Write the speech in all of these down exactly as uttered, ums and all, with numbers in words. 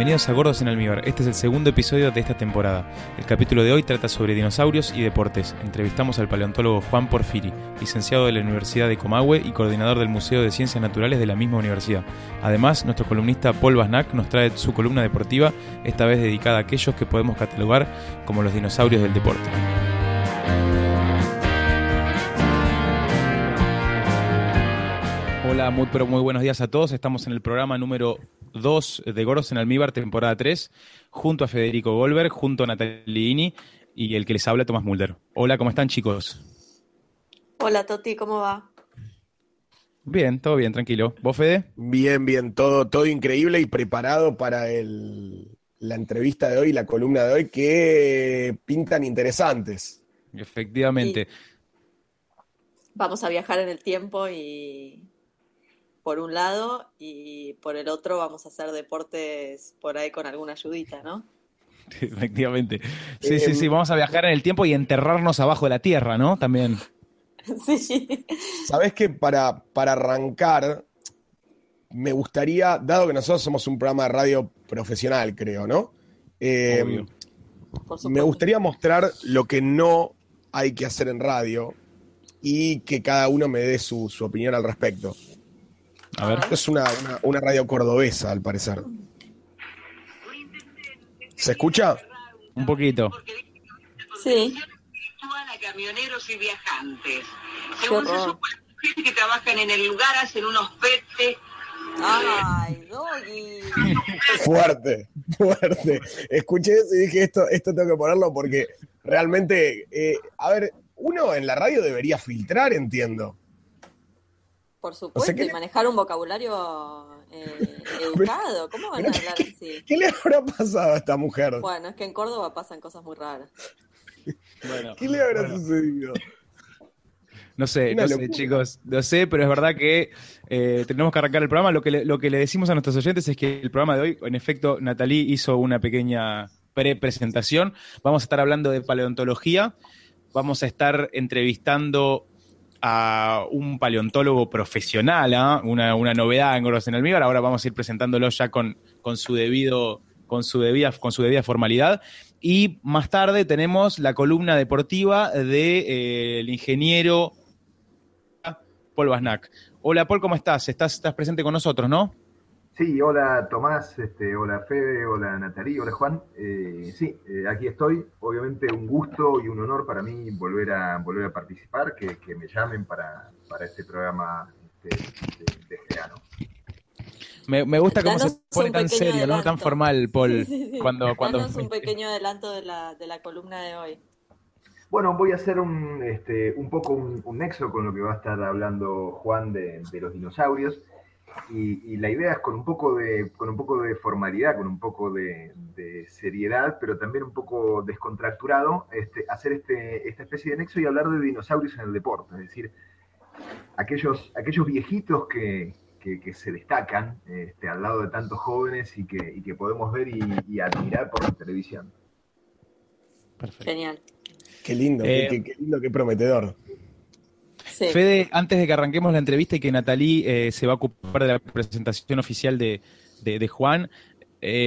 bienvenidos a Gordos en Almíbar. Este es el segundo episodio de esta temporada. El capítulo de hoy trata sobre dinosaurios y deportes. Entrevistamos al paleontólogo Juan Porfiri, licenciado de la Universidad de Comahue y coordinador del Museo de Ciencias Naturales de la misma universidad. Además, nuestro columnista Paul Basnac nos trae su columna deportiva, esta vez dedicada a aquellos que podemos catalogar como los dinosaurios del deporte. Hola, muy, pero muy buenos días a todos. Estamos en el programa número dos de Gordos en Almíbar, temporada tres, junto a Federico Goldberg, junto a Natalie Ini y el que les habla, Tomás Mulder. Hola, ¿cómo están, chicos? Hola, Toti, ¿cómo va? Bien, todo bien, tranquilo. ¿Vos, Fede? Bien, bien, todo, todo increíble y preparado para el, la entrevista de hoy, la columna de hoy, que pintan interesantes. Efectivamente. Y vamos a viajar en el tiempo y por un lado, y por el otro vamos a hacer deportes por ahí con alguna ayudita, ¿no? Efectivamente. Sí, Eh, sí, sí, vamos a viajar en el tiempo y enterrarnos abajo de la tierra, ¿no? También. Sí. ¿Sabés qué? Para, para arrancar, me gustaría, dado que nosotros somos un programa de radio profesional, creo, ¿no? Eh, Obvio. Por supuesto. me gustaría mostrar lo que no hay que hacer en radio y que cada uno me dé su, su opinión al respecto. A ver. Esto es una, una, una radio cordobesa, al parecer. ¿Se escucha? Un poquito. Sí. A camioneros y viajantes. Qué Según se horror. supo, las mujeres que trabajan en el lugar hacen unos petes. ¡Ay, Doggy! Fuerte, fuerte. Escuché eso y dije, esto, esto tengo que ponerlo porque realmente, eh, a ver, uno en la radio debería filtrar, entiendo. Por supuesto, O sea, ¿qué y le- manejar un vocabulario eh, educado. ¿Cómo van a Pero, hablar ¿qué, así? ¿Qué le habrá pasado a esta mujer? Bueno, es que en Córdoba pasan cosas muy raras. Bueno, ¿Qué le habrá bueno. sucedido? No sé, Una no sé, locura. chicos, no sé, pero es verdad que eh, tenemos que arrancar el programa. Lo que, le, lo que le decimos a nuestros oyentes es que el programa de hoy, en efecto, Natalie hizo una pequeña pre-presentación. Vamos a estar hablando de paleontología, vamos a estar entrevistando a un paleontólogo profesional, ¿ah? una, una novedad en Gordos en Almíbar. Ahora vamos a ir presentándolo ya con, con su debido, con su debida, con su debida formalidad. Y más tarde tenemos la columna deportiva del de, eh, ingeniero Paul Basnac. Hola, Paul, ¿cómo estás? Estás, estás presente con nosotros, ¿no? Sí, hola Tomás, este, hola Fede, hola Natalie, hola Juan. Eh, sí, eh, aquí estoy. Obviamente un gusto y un honor para mí volver a volver a participar, que, que me llamen para, para este programa este, de, de verano. Me, me gusta cómo Danos se pone un tan pequeño serio, ¿no? adelanto. Tan formal, Paul. Sí, sí, sí. Cuando, cuando... Danos un pequeño adelanto de la, de la columna de hoy. Bueno, voy a hacer un, este, un poco un, un nexo con lo que va a estar hablando Juan de, de los dinosaurios. Y, y la idea es con un poco de, con un poco de formalidad, con un poco de, de seriedad, pero también un poco descontracturado, este, hacer este, esta especie de nexo y hablar de dinosaurios en el deporte. Es decir, aquellos, aquellos viejitos que, que, que se destacan este, al lado de tantos jóvenes y que, y que podemos ver y, y admirar por la televisión. Perfecto. Genial. Qué lindo, Eh, qué, qué- qué lindo, qué prometedor. Sí. Fede, antes de que arranquemos la entrevista y que Natalie eh, se va a ocupar de la presentación oficial de, de, de Juan, eh,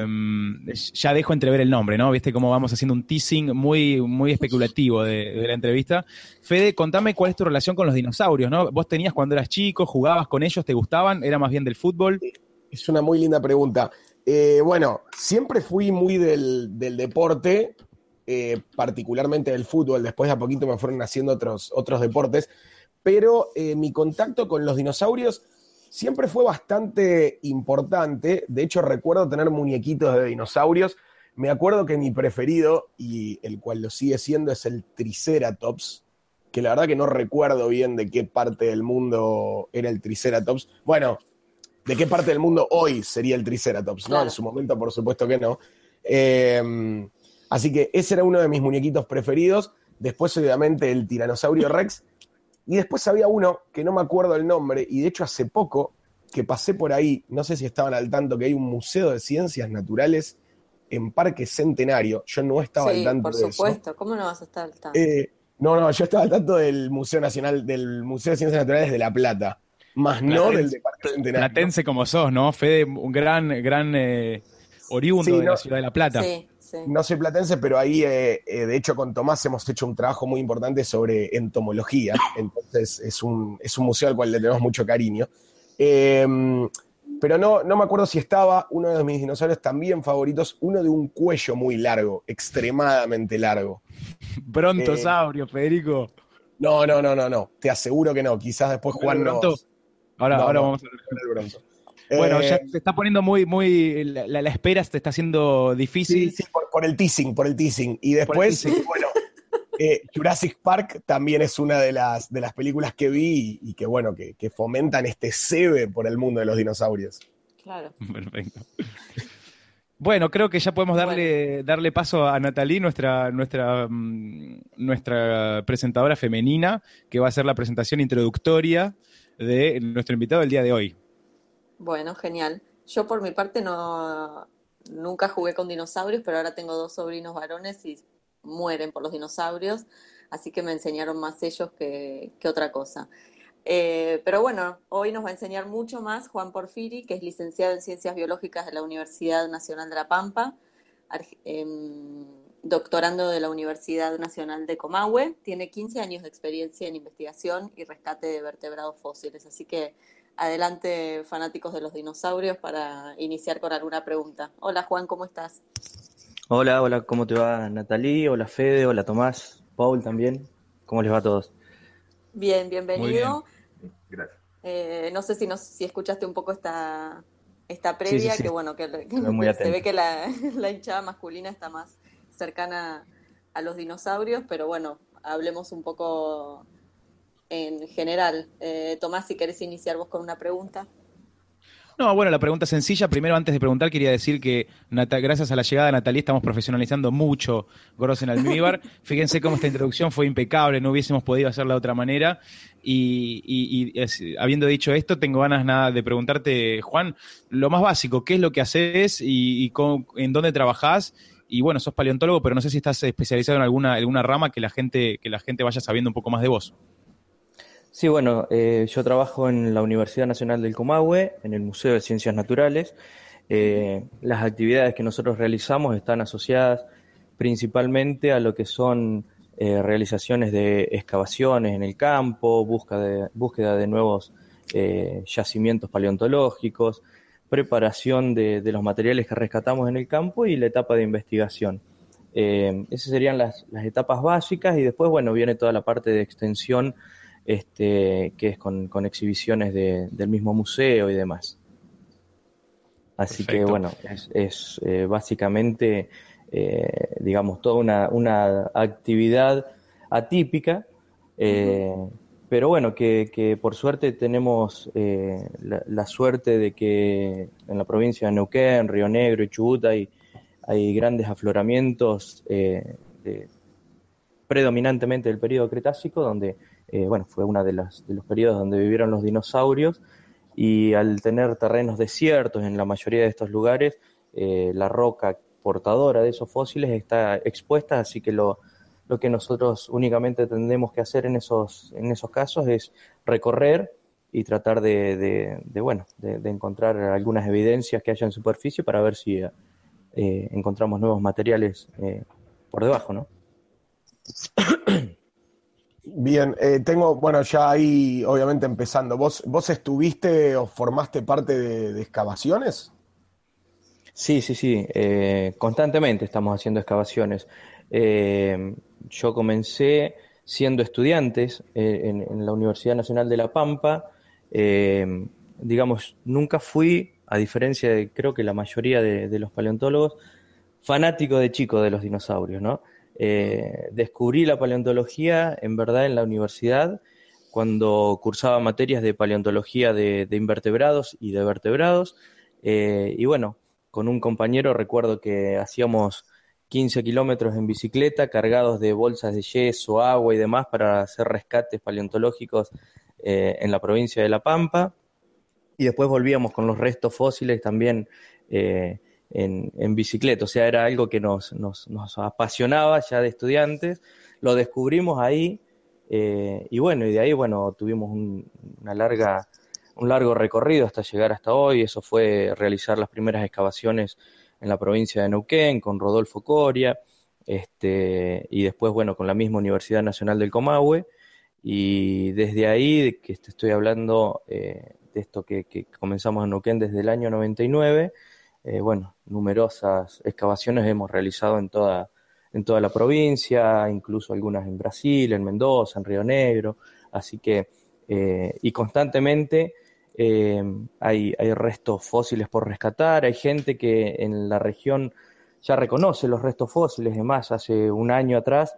Sí. ya dejo entrever el nombre, ¿no? Viste cómo vamos haciendo un teasing muy, muy especulativo de, de la entrevista. Fede, contame cuál es tu relación con los dinosaurios, ¿no? ¿Vos tenías cuando eras chico, jugabas con ellos, te gustaban, era más bien del fútbol? Es una muy linda pregunta. Eh, bueno, siempre fui muy del, del deporte, eh, particularmente del fútbol. Después de a poquito me fueron haciendo otros, otros deportes, pero eh, mi contacto con los dinosaurios siempre fue bastante importante. De hecho, recuerdo tener muñequitos de dinosaurios. Me acuerdo que mi preferido, y el cual lo sigue siendo, es el Triceratops, que la verdad que no recuerdo bien de qué parte del mundo era el Triceratops. Bueno, de qué parte del mundo hoy sería el Triceratops, ¿no? Claro. En su momento, por supuesto que no. Eh, así que ese era uno de mis muñequitos preferidos. Después, obviamente, el Tiranosaurio Rex. Y después había uno que no me acuerdo el nombre, y de hecho hace poco que pasé por ahí, no sé si estaban al tanto, que hay un museo de ciencias naturales en Parque Centenario. Yo no estaba Sí, al tanto por de supuesto. ¿Cómo no vas a estar al tanto? eso. Eh, no, no, yo estaba al tanto del Museo Nacional, del Museo de Ciencias Naturales de La Plata, más no Platense- del de Parque Centenario. Platense como sos, ¿no? Fede, un gran, gran eh, oriundo Sí, de no, la ciudad de La Plata. Sí, sí. no soy platense, pero ahí, eh, eh, de hecho, con Tomás hemos hecho un trabajo muy importante sobre entomología. Entonces, es un, es un museo al cual le tenemos mucho cariño. Eh, pero no, no me acuerdo si estaba uno de mis dinosaurios también favoritos, uno de un cuello muy largo, extremadamente largo. Eh, Brontosaurio, Federico. no, no, no, no, no. Te aseguro que no. Quizás después ¿No era el Juan Bronto? nos. Ahora, No, ahora no, vamos a ver. no era el Bronto. Bueno, ya Eh, se está poniendo muy, muy. La, la- la espera se está haciendo sí, difícil sí, por, por el teasing, por el teasing. Y por el después, teasing. bueno, eh, Jurassic Park también es una de las, de las películas que vi y, y que, bueno, que, que fomentan este cebe por el mundo de los dinosaurios. Claro. Perfecto. Bueno, creo que ya podemos darle, darle paso a Natalie, nuestra, nuestra, mm, nuestra presentadora femenina, que va a hacer la presentación introductoria de nuestro invitado del día de hoy. Bueno, genial. Yo por mi parte no nunca jugué con dinosaurios, pero ahora tengo dos sobrinos varones y mueren por los dinosaurios, así que me enseñaron más ellos que, que otra cosa. Eh, pero bueno, hoy nos va a enseñar mucho más Juan Porfiri, que es licenciado en Ciencias Biológicas de la Universidad Nacional de La Pampa, arg- em, doctorando de la Universidad Nacional de Comahue. Tiene quince años de experiencia en investigación y rescate de vertebrados fósiles, así que adelante, fanáticos de los dinosaurios, para iniciar con alguna pregunta. Hola Juan, ¿cómo estás? Hola, hola, ¿cómo te va Natalie? Hola Fede, hola Tomás, Paul también. ¿Cómo les va a todos? Bien, Muy bien. bienvenido. Gracias. Eh, no sé si, nos, si escuchaste un poco esta, esta Sí, sí, previa, sí, que bueno, que, que estuve muy se ve atento. que la, la hinchada masculina está más cercana a los dinosaurios, pero bueno, hablemos un poco en general. Eh, Tomás, si querés iniciar vos con una pregunta. No, bueno, la pregunta es sencilla. Primero, antes de preguntar, quería decir que Nata- gracias a la llegada de Natalie estamos profesionalizando mucho Goros en Almíbar. Fíjense cómo esta introducción fue impecable, no hubiésemos podido hacerla de otra manera. Y, y- y es- habiendo dicho esto, tengo ganas nada de preguntarte, Juan, lo más básico, ¿qué es lo que haces y, y cómo- en dónde trabajás? Y bueno, sos paleontólogo, pero no sé si estás especializado en alguna, alguna rama que la gente, que la gente vaya sabiendo un poco más de vos. Sí, bueno, eh, yo trabajo en la Universidad Nacional del Comahue, en el Museo de Ciencias Naturales. Eh, las actividades que nosotros realizamos están asociadas principalmente a lo que son eh, realizaciones de excavaciones en el campo, búsqueda de, búsqueda de nuevos eh, yacimientos paleontológicos, preparación de, de los materiales que rescatamos en el campo y la etapa de investigación. Eh, esas serían las, las etapas básicas y después, bueno, viene toda la parte de extensión, este, que es con, con exhibiciones de, del mismo museo y demás. Así que Perfecto. bueno, es, es eh, básicamente, eh, digamos, toda una, una actividad atípica, eh, pero bueno, que, que por suerte tenemos eh, la, la suerte de que en la provincia de Neuquén, Río Negro y Chubut hay, hay grandes afloramientos eh, de, predominantemente del periodo Cretácico, donde eh, bueno, fue uno de, las, de los periodos donde vivieron los dinosaurios, y al tener terrenos desiertos en la mayoría de estos lugares, eh, la roca portadora de esos fósiles está expuesta, así que lo, lo que nosotros únicamente tendremos que hacer en esos, en esos casos es recorrer y tratar de, de, de bueno, de, de encontrar algunas evidencias que haya en superficie para ver si eh, encontramos nuevos materiales eh, por debajo, ¿no? Bien, eh, tengo, bueno, ya ahí obviamente empezando. ¿Vos, vos estuviste o formaste parte de, de excavaciones? Sí, sí, sí, eh, constantemente estamos haciendo excavaciones. Eh, yo comencé siendo estudiantes eh, en, en la Universidad Nacional de La Pampa. Eh, digamos, nunca fui, a diferencia de creo que la mayoría de, de los paleontólogos, fanático de chico de los dinosaurios, ¿no? Eh, descubrí la paleontología en verdad en la universidad cuando cursaba materias de paleontología de, de invertebrados y de vertebrados. Eh, y bueno, con un compañero recuerdo que hacíamos quince kilómetros en bicicleta cargados de bolsas de yeso, agua y demás para hacer rescates paleontológicos eh, en la provincia de La Pampa. Y después volvíamos con los restos fósiles también eh, en, en bicicleta. O sea, era algo que nos, nos, nos apasionaba ya de estudiantes. Lo descubrimos ahí eh, y bueno, y de ahí, bueno, tuvimos un, una larga, un largo recorrido hasta llegar hasta hoy. Eso fue realizar las primeras excavaciones en la provincia de Neuquén, con Rodolfo Coria, este, y después, bueno, con la misma Universidad Nacional del Comahue, y desde ahí, de que te estoy hablando eh, de esto que, que comenzamos en Neuquén desde el año noventa y nueve, eh, bueno, numerosas excavaciones hemos realizado en toda, en toda la provincia, incluso algunas en Brasil, en Mendoza, en Río Negro, así que, eh, y constantemente eh, hay, hay restos fósiles por rescatar, hay gente que en la región ya reconoce los restos fósiles. Además, hace un año atrás,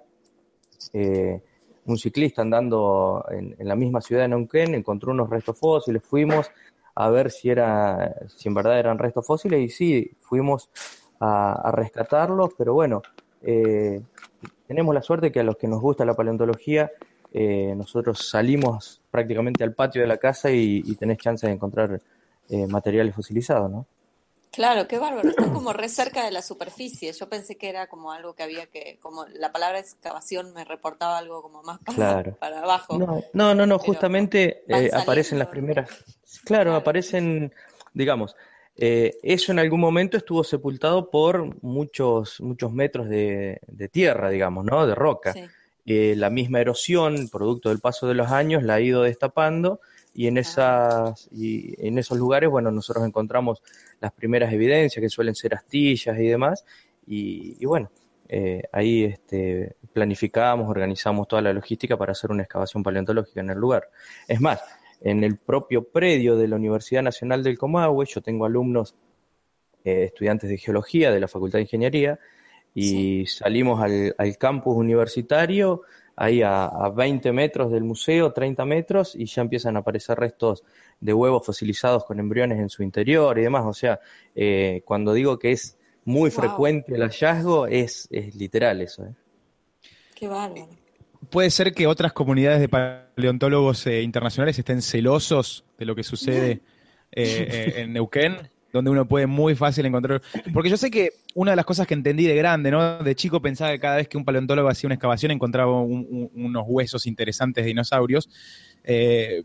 eh, un ciclista andando en, en la misma ciudad de Neuquén encontró unos restos fósiles, fuimos a ver si era, si en verdad eran restos fósiles, y sí, fuimos a, a rescatarlos, pero bueno, eh, tenemos la suerte que a los que nos gusta la paleontología, eh, nosotros salimos prácticamente al patio de la casa y, y tenés chance de encontrar eh, materiales fosilizados, ¿no? Claro, qué bárbaro, están como re cerca de la superficie. Yo pensé que era como algo que había que, como la palabra excavación me reportaba algo como más para, Claro. para abajo. No, no, no, no, Pero justamente van eh, aparecen las saliendo. primeras. Claro, Claro. aparecen, digamos, eh, eso en algún momento estuvo sepultado por muchos, muchos metros de, de tierra, digamos, ¿no? De roca. Sí. Eh, la misma erosión, producto del paso de los años, la ha ido destapando, y en Ah, esas, y en esos lugares, bueno, nosotros encontramos las primeras evidencias, que suelen ser astillas y demás, y, y bueno, eh, ahí este, planificamos, organizamos toda la logística para hacer una excavación paleontológica en el lugar. Es más, en el propio predio de la Universidad Nacional del Comahue, yo tengo alumnos, eh, estudiantes de geología de la Facultad de Ingeniería, y sí. salimos al, al campus universitario, ahí a, a veinte metros del museo, treinta metros, y ya empiezan a aparecer restos de huevos fosilizados con embriones en su interior y demás. O sea, eh, cuando digo que es muy Wow, frecuente el hallazgo, es, es literal eso, ¿eh? qué bárbaro. ¿Puede ser que otras comunidades de paleontólogos eh, internacionales estén celosos de lo que sucede eh, eh, en Neuquén? Donde uno puede muy fácil encontrar... Porque yo sé que una de las cosas que entendí de grande, ¿no? De chico pensaba que cada vez que un paleontólogo hacía una excavación encontraba un, un, unos huesos interesantes de dinosaurios. Eh,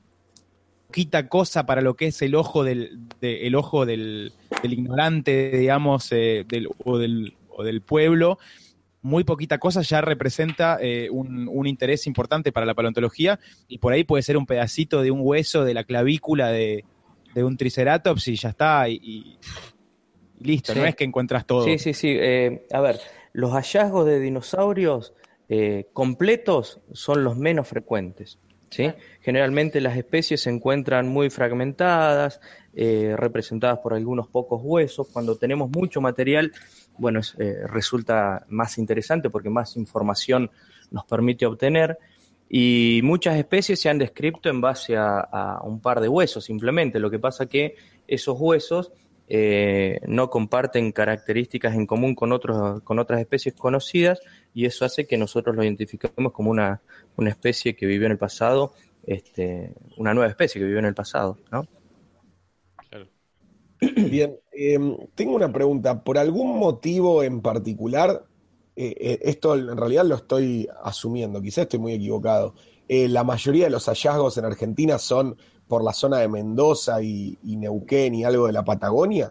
poquita cosa para lo que es el ojo del, de, el ojo del, del ignorante, digamos, eh, del, o, del, o del pueblo. Muy poquita cosa ya representa eh, un, un interés importante para la paleontología, y por ahí puede ser un pedacito de un hueso de la clavícula de, de un triceratops y ya está, y, y, y listo, Sí. no es que encuentras todo. Sí, sí, sí. Eh, a ver, los hallazgos de dinosaurios eh, completos son los menos frecuentes, ¿sí? Claro. Generalmente las especies se encuentran muy fragmentadas, eh, representadas por algunos pocos huesos. Cuando tenemos mucho material, bueno, es, eh, resulta más interesante porque más información nos permite obtener. Y muchas especies se han descrito en base a, a un par de huesos simplemente. Lo que pasa que esos huesos eh, no comparten características en común con otros, con otras especies conocidas, y eso hace que nosotros lo identifiquemos como una, una especie que vivió en el pasado, este, una nueva especie que vivió en el pasado, ¿no? Claro. Bien, eh, tengo una pregunta. ¿Por algún motivo en particular, eh, eh, esto en realidad lo estoy asumiendo, quizás estoy muy equivocado, eh, la mayoría de los hallazgos en Argentina son por la zona de Mendoza y, y Neuquén y algo de la Patagonia?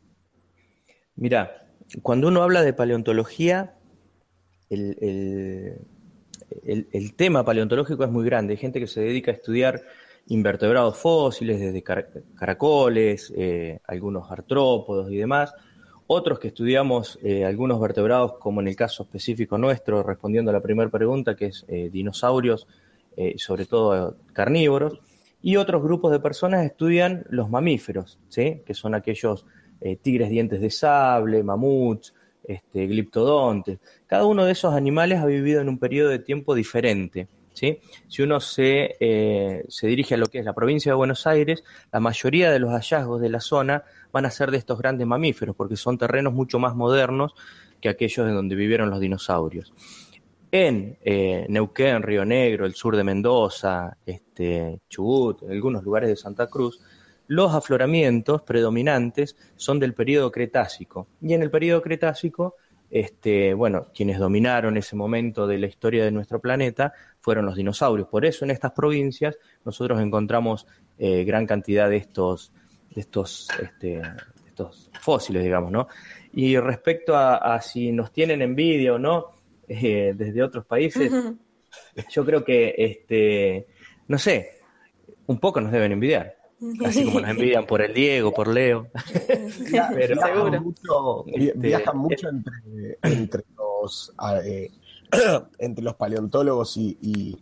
Mirá, cuando uno habla de paleontología, el, el, el, el tema paleontológico es muy grande. Hay gente que se dedica a estudiar invertebrados fósiles, desde car caracoles, eh, algunos artrópodos y demás. Otros que estudiamos eh, algunos vertebrados, como en el caso específico nuestro, respondiendo a la primera pregunta, que es eh, dinosaurios, eh, sobre todo eh, carnívoros. Y otros grupos de personas estudian los mamíferos, ¿sí? Que son aquellos eh, tigres dientes de sable, mamuts, este, gliptodontes. Cada uno de esos animales ha vivido en un periodo de tiempo diferente, ¿sí? Si uno se, eh, se dirige a lo que es la provincia de Buenos Aires, la mayoría de los hallazgos de la zona van a ser de estos grandes mamíferos, porque son terrenos mucho más modernos que aquellos de donde vivieron los dinosaurios. En eh, Neuquén, Río Negro, el sur de Mendoza, este, Chubut, en algunos lugares de Santa Cruz, los afloramientos predominantes son del periodo Cretácico. Y en el periodo Cretácico, este, bueno, quienes dominaron ese momento de la historia de nuestro planeta fueron los dinosaurios. Por eso en estas provincias nosotros encontramos eh, gran cantidad de estos, de estos, este, estos fósiles, digamos, ¿no? Y respecto a, a si nos tienen envidia o no, eh, desde otros países, yo creo que, este, no sé, un poco nos deben envidiar. Así como nos envidian por el Diego, por Leo. Pero viajan mucho, este, viajan mucho entre, entre los eh, entre los paleontólogos y, y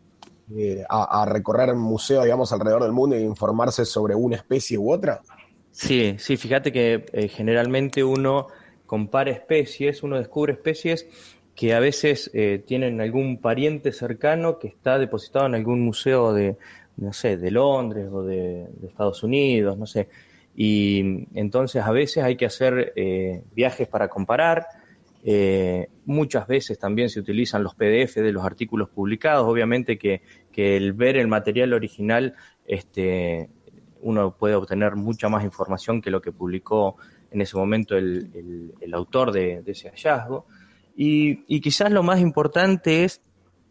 eh, a, a recorrer museos, digamos, alrededor del mundo e informarse sobre una especie u otra. Sí, sí, fíjate que eh, generalmente uno compara especies, uno descubre especies que a veces eh, tienen algún pariente cercano que está depositado en algún museo de no sé, de Londres o de, de Estados Unidos, no sé. Y entonces a veces hay que hacer eh, viajes para comparar. Eh, muchas veces también se utilizan los P D F de los artículos publicados. Obviamente que, que el ver el material original, este, uno puede obtener mucha más información que lo que publicó en ese momento el, el, el autor de, de ese hallazgo. Y, y quizás lo más importante es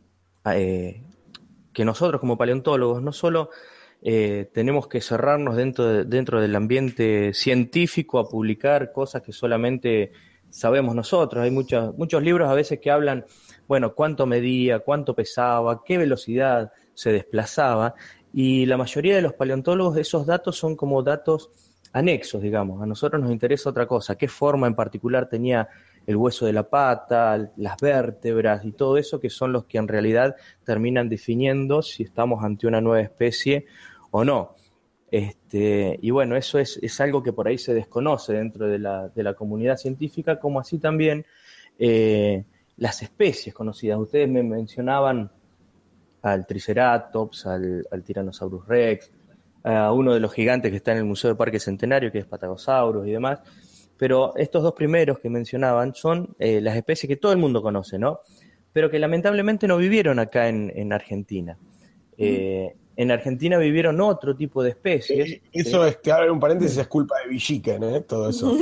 Eh, que nosotros como paleontólogos no solo eh, tenemos que cerrarnos dentro, de, dentro del ambiente científico a publicar cosas que solamente sabemos nosotros. Hay muchos, muchos libros a veces que hablan, bueno, cuánto medía, cuánto pesaba, qué velocidad se desplazaba, y la mayoría de los paleontólogos esos datos son como datos anexos, digamos. A nosotros nos interesa otra cosa, qué forma en particular tenía el hueso de la pata, las vértebras y todo eso, que son los que en realidad terminan definiendo si estamos ante una nueva especie o no. Este, y bueno, eso es, es algo que por ahí se desconoce dentro de la, de la comunidad científica, como así también eh, las especies conocidas. Ustedes me mencionaban al Triceratops, al, al Tyrannosaurus Rex, a uno de los gigantes que está en el Museo del Parque Centenario, que es Patagosaurus y demás. Pero estos dos primeros que mencionaban son eh, las especies que todo el mundo conoce, ¿no? Pero que lamentablemente no vivieron acá en, en Argentina. Eh, en Argentina vivieron otro tipo de especies. Eso, ¿sí? Es que abre un paréntesis, es culpa de Villiquen, ¿eh? Todo eso.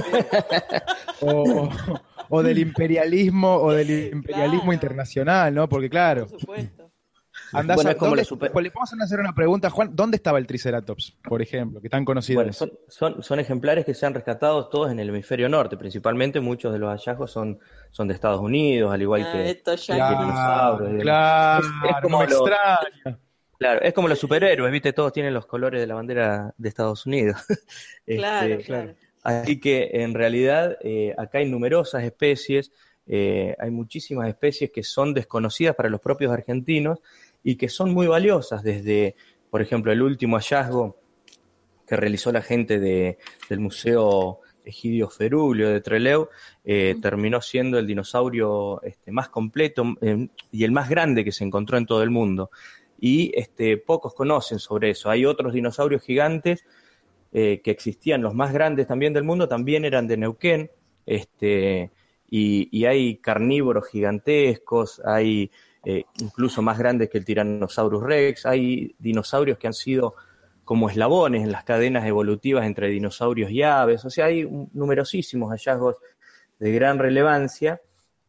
o, o del imperialismo, o del imperialismo claro. internacional, ¿no? Porque claro. Por supuesto. Andás bueno, a, es como ¿dónde, la super... Le podemos hacer una pregunta, Juan. ¿Dónde estaba el Triceratops, por ejemplo, que tan conocido bueno, es? Son, son, son ejemplares que se han rescatado todos en el hemisferio norte. Principalmente muchos de los hallazgos son, son de Estados Unidos, al igual ah, que... Esto ya claro, que claro, es, es como no me los, extraña. Claro, es como los superhéroes, ¿viste? Todos tienen los colores de la bandera de Estados Unidos. Claro, este, claro. Así que, en realidad, eh, acá hay numerosas especies. Eh, hay muchísimas especies que son desconocidas para los propios argentinos y que son muy valiosas, desde, por ejemplo, el último hallazgo que realizó la gente de, del Museo Egidio Ferulio de Trelew, eh, uh-huh. terminó siendo el dinosaurio este, más completo eh, y el más grande que se encontró en todo el mundo. Y este, pocos conocen sobre eso. Hay otros dinosaurios gigantes eh, que existían, los más grandes también del mundo, también eran de Neuquén, este, y, y hay carnívoros gigantescos, hay... Eh, incluso más grandes que el Tyrannosaurus Rex. Hay dinosaurios que han sido como eslabones en las cadenas evolutivas entre dinosaurios y aves. O sea, hay un, numerosísimos hallazgos de gran relevancia,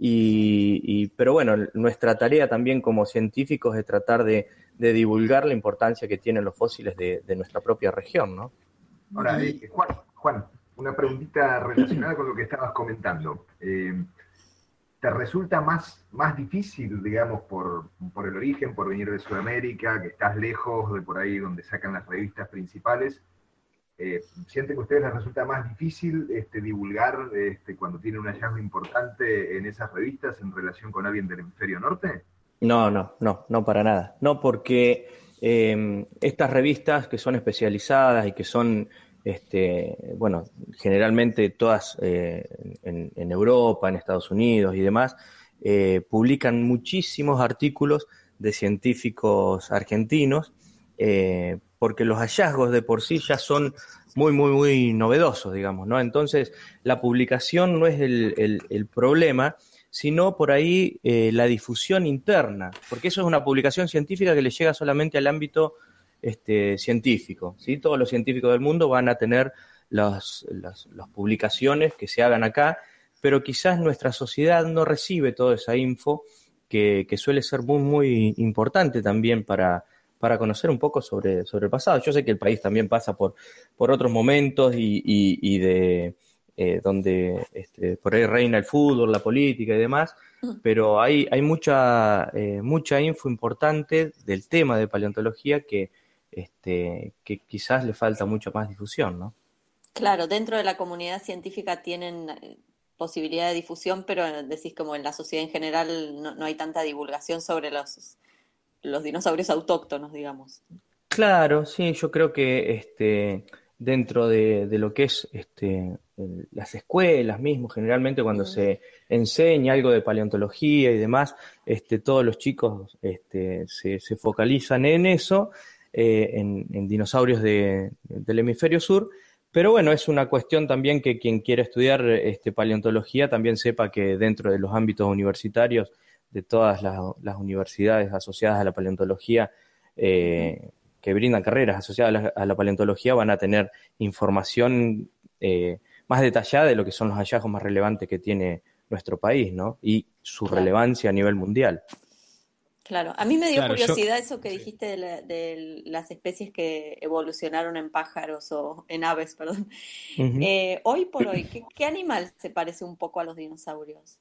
y, y, pero bueno, nuestra tarea también como científicos es tratar de, de divulgar la importancia que tienen los fósiles de, de nuestra propia región, ¿no? Ahora, eh, Juan, Juan, una preguntita relacionada con lo que estabas comentando. Eh, ¿Te resulta más, más difícil, digamos, por, por el origen, por venir de Sudamérica, que estás lejos de por ahí donde sacan las revistas principales? Eh, ¿Sienten que a ustedes les resulta más difícil este, divulgar este, cuando tienen un hallazgo importante en esas revistas en relación con alguien del hemisferio norte? No, no, no, no para nada. No, porque eh, estas revistas que son especializadas y que son... Este, bueno, generalmente todas eh, en, en Europa, en Estados Unidos y demás, eh, publican muchísimos artículos de científicos argentinos, eh, porque los hallazgos de por sí ya son muy, muy, muy novedosos, digamos, ¿no? Entonces, la publicación no es el, el, el problema, sino por ahí eh, la difusión interna, porque eso es una publicación científica que le llega solamente al ámbito Este, científico, ¿sí? Todos los científicos del mundo van a tener las, las, las publicaciones que se hagan acá, pero quizás nuestra sociedad no recibe toda esa info que, que suele ser muy, muy importante también para, para conocer un poco sobre, sobre el pasado. Yo sé que el país también pasa por, por otros momentos y, y, y de eh, donde este, por ahí reina el fútbol, la política y demás, pero hay, hay mucha, eh, mucha info importante del tema de paleontología que, este, que quizás le falta mucha más difusión, ¿no? Claro, dentro de la comunidad científica tienen eh, posibilidad de difusión, pero eh, decís como en la sociedad en general no, no hay tanta divulgación sobre los, los dinosaurios autóctonos, digamos. Claro, sí, yo creo que este, dentro de, de lo que es este, el- las escuelas mismo, generalmente cuando Mm, se enseña algo de paleontología y demás, este, todos los chicos este, se, se focalizan en eso, eh, en, en dinosaurios de- del hemisferio sur, pero bueno, es una cuestión también que quien quiera estudiar este, paleontología también sepa que dentro de los ámbitos universitarios de todas las, las universidades asociadas a la paleontología, ujú. eh, que brindan carreras asociadas a la, a la paleontología van a tener información eh, más detallada de lo que son los hallazgos más relevantes que tiene nuestro país, ¿no? Y su Claro, relevancia a nivel mundial. claro. A mí me dio Claro, yo. curiosidad eso que Sí. dijiste de, la- de las especies que evolucionaron en pájaros o en aves, perdón. Ujú. Eh, hoy por hoy, ¿qué, qué animal se parece un poco a los dinosaurios?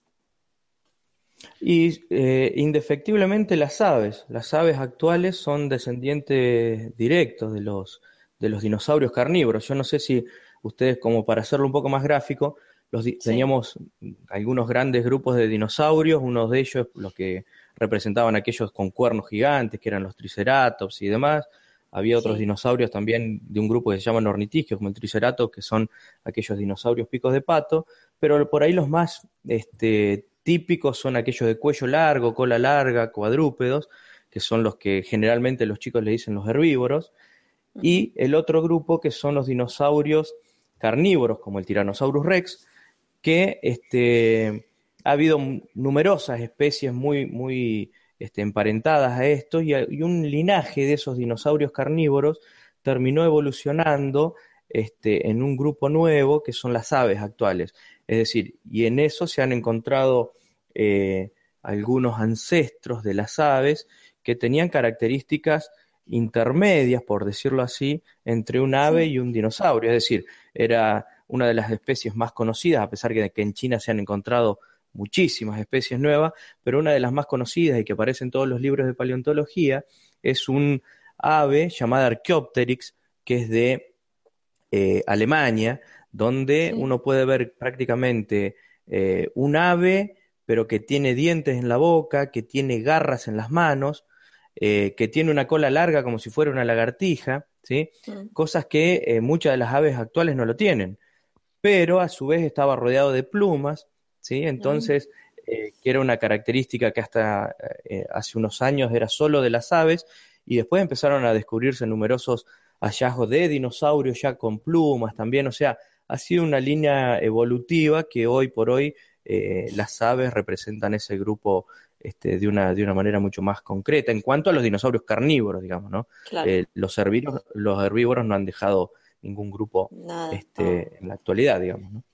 Y eh, indefectiblemente las aves, las aves actuales son descendientes directos de los, de los dinosaurios carnívoros. Yo no sé si ustedes, como para hacerlo un poco más gráfico, los di- Sí, teníamos algunos grandes grupos de dinosaurios, unos de ellos los que representaban aquellos con cuernos gigantes, que eran los triceratops y demás. Había otros sí, dinosaurios también de un grupo que se llaman ornitisquios, como el triceratops, que son aquellos dinosaurios picos de pato, pero por ahí los más este, típicos son aquellos de cuello largo, cola larga, cuadrúpedos, que son los que generalmente los chicos le dicen los herbívoros, ujú, y el otro grupo que son los dinosaurios carnívoros, como el Tyrannosaurus rex, que este, ha habido m- numerosas especies muy, muy este, emparentadas a estos, y, a- y un linaje de esos dinosaurios carnívoros terminó evolucionando este, en un grupo nuevo que son las aves actuales. Es decir, y en eso se han encontrado eh, algunos ancestros de las aves que tenían características intermedias, por decirlo así, entre un ave sí, y un dinosaurio. Es decir, era una de las especies más conocidas, a pesar de que en China se han encontrado muchísimas especies nuevas, pero una de las más conocidas y que aparece en todos los libros de paleontología es un ave llamada Archaeopteryx, que es de eh, Alemania, donde sí. uno puede ver prácticamente eh, un ave, pero que tiene dientes en la boca, que tiene garras en las manos, eh, que tiene una cola larga como si fuera una lagartija, ¿sí? Mm, Cosas que eh, muchas de las aves actuales no lo tienen, pero a su vez estaba rodeado de plumas, ¿sí? mm, Entonces, eh, que era una característica que hasta eh, hace unos años era solo de las aves, y después empezaron a descubrirse numerosos hallazgos de dinosaurios ya con plumas también, o sea, ha sido una línea evolutiva que hoy por hoy eh, las aves representan ese grupo este, de una, de una manera mucho más concreta en cuanto a los dinosaurios carnívoros, digamos, ¿no? claro, Eh, los herbívoros, los herbívoros no han dejado ningún grupo nada. Ah, este, en la actualidad, digamos, ¿no?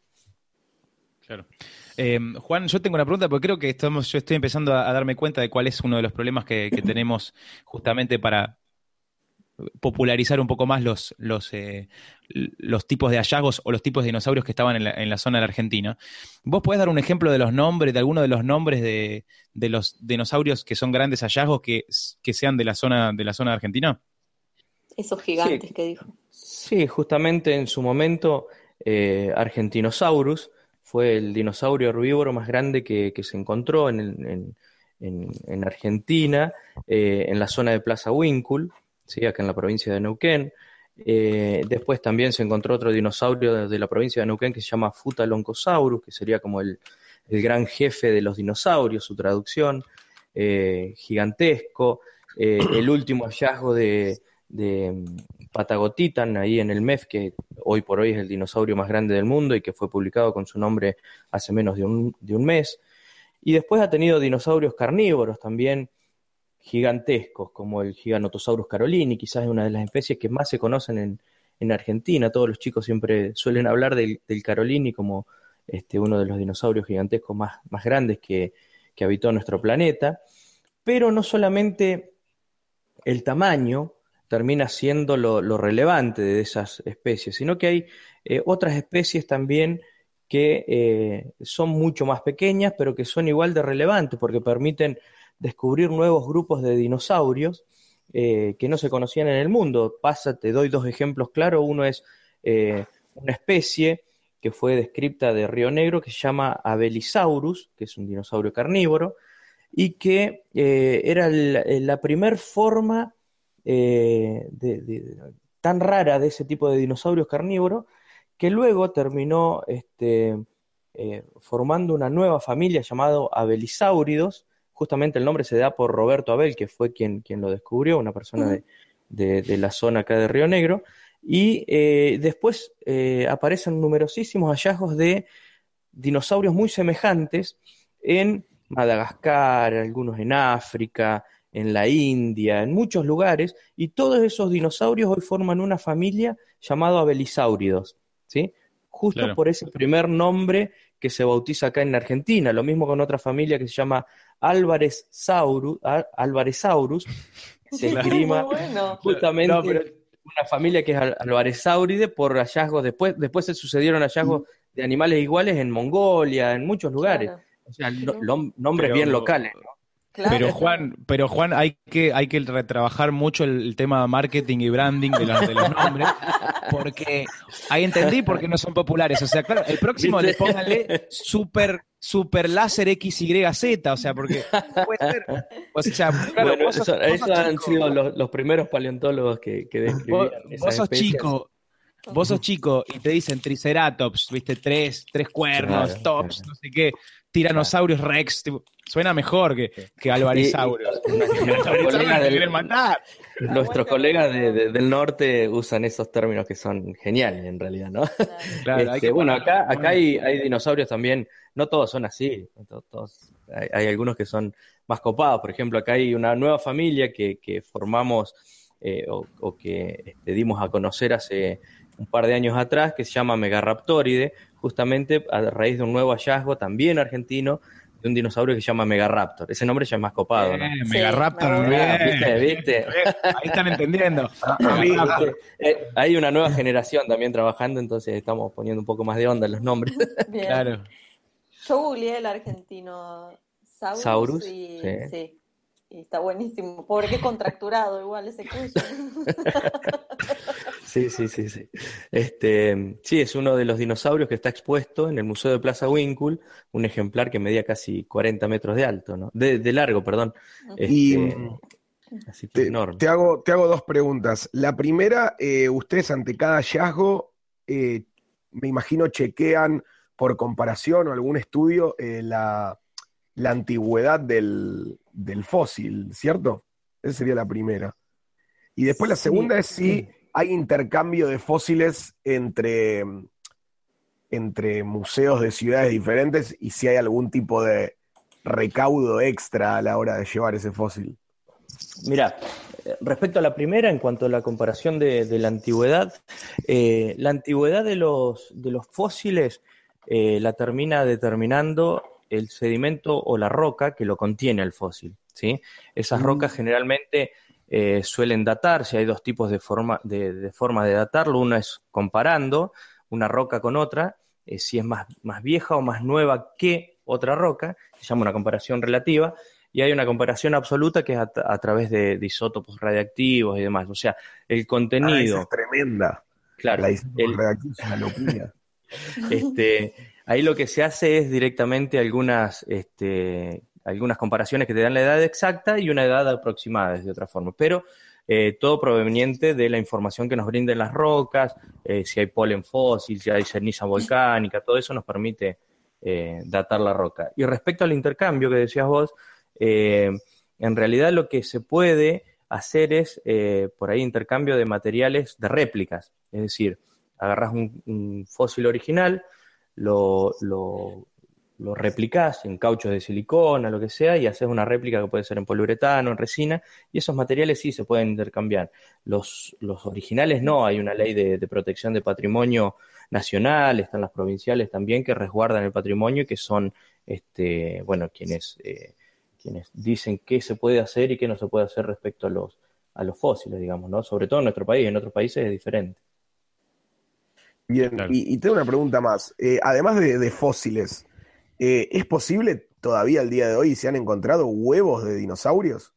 Claro. Eh, Juan, yo tengo una pregunta porque creo que estamos, yo estoy empezando a, a darme cuenta de cuál es uno de los problemas que, que tenemos justamente para popularizar un poco más los, los, eh, los tipos de hallazgos o los tipos de dinosaurios que estaban en la, en la zona de la Argentina. ¿Vos podés dar un ejemplo de los nombres, de alguno de los nombres de, de los dinosaurios que son grandes hallazgos que, que sean de la zona, de la zona de Argentina? esos Sí, gigantes que dijo. sí, justamente en su momento eh, Argentinosaurus fue el dinosaurio herbívoro más grande que, que se encontró en, el- en- en- en Argentina, eh, en la zona de Plaza Huíncul, ¿sí? Acá en la provincia de Neuquén. Eh, después también se encontró otro dinosaurio de, de la provincia de Neuquén que se llama Futaloncosaurus, que sería como el, el gran jefe de los dinosaurios, su traducción, eh, gigantesco. Eh, el último hallazgo de, de mm, Patagotitan, ahí en el M E F, que hoy por hoy es el dinosaurio más grande del mundo y que fue publicado con su nombre hace menos de un, de un mes. Y después ha tenido dinosaurios carnívoros también gigantescos, como el Giganotosaurus carolini, quizás es una de las especies que más se conocen en, en Argentina. Todos los chicos siempre suelen hablar del, del carolini como este, uno de los dinosaurios gigantescos más, más grandes que, que habitó nuestro planeta. Pero no solamente el tamaño termina siendo lo, lo relevante de esas especies, sino que hay eh, otras especies también que eh, son mucho más pequeñas, pero que son igual de relevantes porque permiten descubrir nuevos grupos de dinosaurios eh, que no se conocían en el mundo. Pasa, te doy dos ejemplos claros. Uno es eh, una especie que fue descrita de Río Negro que se llama Abelisaurus, que es un dinosaurio carnívoro, y que eh, era la, la primer forma eh, de, de, tan rara de ese tipo de dinosaurios carnívoros, que luego terminó este, eh, formando una nueva familia llamada Abelisáuridos. Justamente el nombre se da por Roberto Abel, que fue quien, quien lo descubrió, una persona de, de, de la zona acá de Río Negro, y eh, después eh, aparecen numerosísimos hallazgos de dinosaurios muy semejantes en Madagascar, algunos en África, en la India, en muchos lugares, y todos esos dinosaurios hoy forman una familia llamada Abelisáuridos, ¿sí? Justo claro. por ese primer nombre que se bautiza acá en Argentina. Lo mismo con otra familia que se llama Alvarezsaurus, Alvarezsaurus, se esgrima bueno. justamente no, pero... una familia que es Alvarezsauride por hallazgos, después, después se sucedieron hallazgos mm. de animales iguales en Mongolia, en muchos lugares. Claro. O sea, lo, lo, nombres pero, bien locales, ¿no? Claro, pero Juan, pero Juan, hay que, hay que retrabajar mucho el, el tema de marketing y branding de los, de los nombres, porque ahí entendí por qué no son populares. O sea, claro, el próximo ¿viste? Le pónganle super, super láser X Y Z, o sea, porque puede ser. O sea, claro, bueno, vos sos, eso, vos esos sos han chico. sido los, los primeros paleontólogos que, que describieron. Vos, vos sos especies. chico. Vos sos chico y te dicen Triceratops, viste, tres, tres cuernos, claro, tops, claro. no sé qué, Tyrannosaurus claro. Rex, tipo, suena mejor que, que Alvarezsaurus. Nuestros colegas de, de, del norte usan esos términos que son geniales en realidad, ¿no? Claro, este, bueno, acá, acá hay, hay dinosaurios también, no todos son así, todos, todos, hay, hay algunos que son más copados. Por ejemplo, acá hay una nueva familia que, que formamos eh, o, o que este, dimos a conocer hace un par de años atrás, que se llama Megaraptoride, justamente a raíz de un nuevo hallazgo también argentino de un dinosaurio que se llama Megaraptor. Ese nombre ya es más copado, ¿no? Eh, sí, Megaraptor, bien. ¿Viste? ¿Viste? Ahí están entendiendo. eh, hay una nueva generación también trabajando, entonces estamos poniendo un poco más de onda en los nombres. Bien. Claro. Yo googleé el argentino Saurus, Saurus y sí. sí. Y está buenísimo. Pobre que contracturado igual ese cuello. Sí, sí, sí, sí. Este, sí, es uno de los dinosaurios que está expuesto en el Museo de Plaza Huíncul, un ejemplar que medía casi cuarenta metros de alto, ¿no? De, de largo, perdón. Este, y así que te, enorme. Te hago, te hago dos preguntas. La primera, eh, ustedes ante cada hallazgo, eh, me imagino chequean por comparación o algún estudio eh, la, la antigüedad del, del fósil, ¿cierto? Esa sería la primera. Y después la segunda sí. es si hay intercambio de fósiles entre, entre museos de ciudades diferentes y si hay algún tipo de recaudo extra a la hora de llevar ese fósil. Mira, respecto a la primera, en cuanto a la comparación de, de la antigüedad, eh, la antigüedad de los, de los fósiles eh, la termina determinando el sedimento o la roca que lo contiene el fósil, ¿sí? Esas mm. rocas generalmente eh, suelen datarse. Hay dos tipos de forma de, de forma de datarlo. Uno es comparando una roca con otra, eh, si es más, más vieja o más nueva que otra roca, se llama una comparación relativa, y hay una comparación absoluta que es a, a través de, de isótopos radiactivos y demás. O sea, el contenido... Ah, esa es tremenda. Claro. La isótopos radiactivos es una locura. Este, ahí lo que se hace es directamente algunas... Este, algunas comparaciones que te dan la edad exacta y una edad aproximada, de otra forma, pero eh, todo proveniente de la información que nos brinden las rocas, eh, si hay polen fósil, si hay ceniza volcánica, todo eso nos permite eh, datar la roca. Y respecto al intercambio que decías vos, eh, en realidad lo que se puede hacer es, eh, por ahí, intercambio de materiales de réplicas, es decir, agarrás un, un fósil original, lo... lo lo replicás en cauchos de silicona, lo que sea, y haces una réplica que puede ser en poliuretano, en resina, y esos materiales sí se pueden intercambiar. Los, los originales no, hay una ley de, de protección de patrimonio nacional, están las provinciales también que resguardan el patrimonio y que son, este, bueno, quienes, eh, quienes dicen qué se puede hacer y qué no se puede hacer respecto a los, a los fósiles, digamos, ¿no? Sobre todo en nuestro país, en otros países es diferente. Bien, Claro. y, y tengo una pregunta más. Eh, además de, de fósiles, eh, ¿es posible todavía al día de hoy se han encontrado huevos de dinosaurios?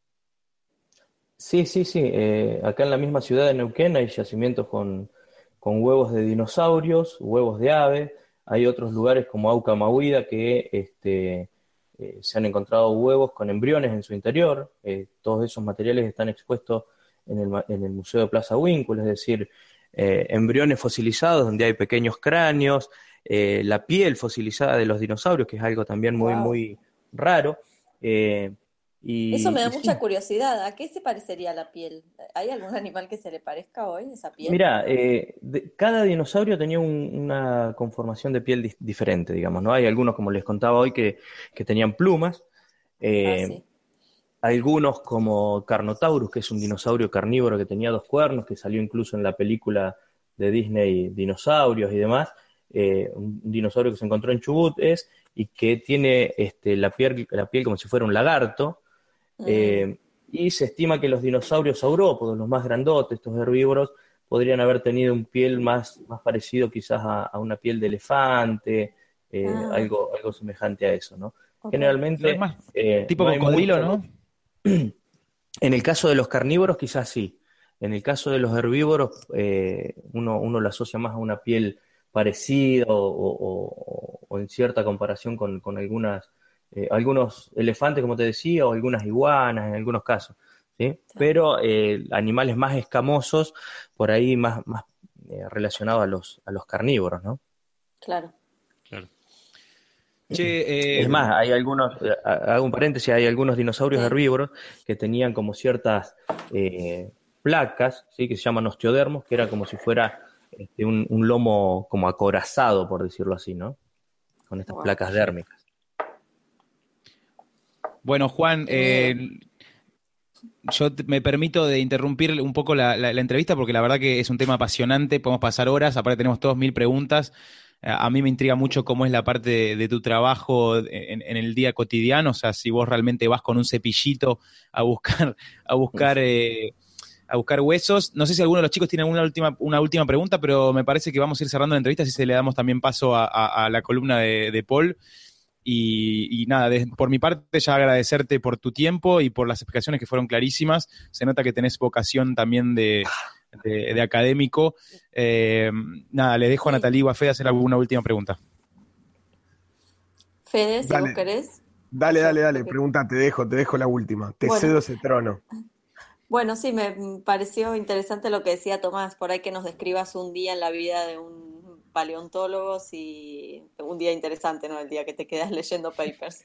Sí, sí, sí. Eh, acá en la misma ciudad de Neuquén hay yacimientos con, con huevos de dinosaurios, huevos de aves. Hay otros lugares como Auca Mahuida que este, eh, se han encontrado huevos con embriones en su interior. Eh, todos esos materiales están expuestos en el, ma- en el Museo de Plaza Huíncul, es decir, eh, embriones fosilizados donde hay pequeños cráneos, eh, la piel fosilizada de los dinosaurios, que es algo también muy, Wow. muy raro. Eh, Eso me y, da y mucha sí. curiosidad. ¿A qué se parecería la piel? ¿Hay algún animal que se le parezca hoy, esa piel? Mira, eh, de- cada dinosaurio tenía un- una conformación de piel dis- diferente, digamos, ¿no? Hay algunos, como les contaba hoy, que, que tenían plumas. Ah, eh, sí. Algunos, como Carnotaurus, que es un dinosaurio carnívoro que tenía dos cuernos, que salió incluso en la película de Disney, Dinosaurios y demás. Eh, un dinosaurio que se encontró en Chubut es, y que tiene este, la piel, la piel como si fuera un lagarto. Mm. Eh, y se estima que los dinosaurios saurópodos, los más grandotes, estos herbívoros, podrían haber tenido un piel más, más parecido quizás a, a una piel de elefante, eh, Ah, algo, algo semejante a eso, ¿no? ok. Lo es Generalmente más eh, tipo no hay cocodrilo, mucho. ¿no? En el caso de los carnívoros quizás sí. En el caso de los herbívoros, eh, uno, uno lo asocia más a una piel parecida o, o- o- o en cierta comparación con, con algunas, eh, algunos elefantes, como te decía, o algunas iguanas en algunos casos, ¿sí? Claro. Pero eh, animales más escamosos, por ahí más, más eh, relacionados a los, a los carnívoros, ¿no? Claro. Claro. Che, Es eh, más, hay algunos, eh, hago un paréntesis, hay algunos dinosaurios Sí. herbívoros que tenían como ciertas eh, placas, ¿sí? Que se llaman osteodermos, que era como si fuera este, un, un lomo como acorazado, por decirlo así, ¿no? Con estas Wow. placas dérmicas. bueno, Juan, Qué miedo. eh, yo te- me permito de interrumpir un poco la, la- la entrevista porque la verdad que es un tema apasionante, podemos pasar horas, aparte tenemos todos mil preguntas. Eh, A mí me intriga mucho cómo es la parte de, de tu trabajo en, en el día cotidiano, o sea, si vos realmente vas con un cepillito a buscar, a buscar, eh, a buscar huesos. No sé si alguno de los chicos tiene una última, una última pregunta, pero me parece que vamos a ir cerrando la entrevista, así se le damos también paso a, a- a la columna de, de Paul. Y, y nada, de- por mi parte ya agradecerte por tu tiempo y por las explicaciones que fueron clarísimas. Se nota que tenés vocación también de, de- de académico. Eh, nada, le dejo a Sí. Natalie Guafé hacer alguna última pregunta. Fede, si vos Dale, querés, dale, yo. dale, dale, Ok. pregunta, te dejo, te dejo la última. Te Bueno, cedo ese trono. bueno, sí, me mm, pareció interesante lo que decía Tomás, por ahí que nos describas un día en la vida de un paleontólogo, y un día interesante, ¿no? El día que te quedas leyendo papers.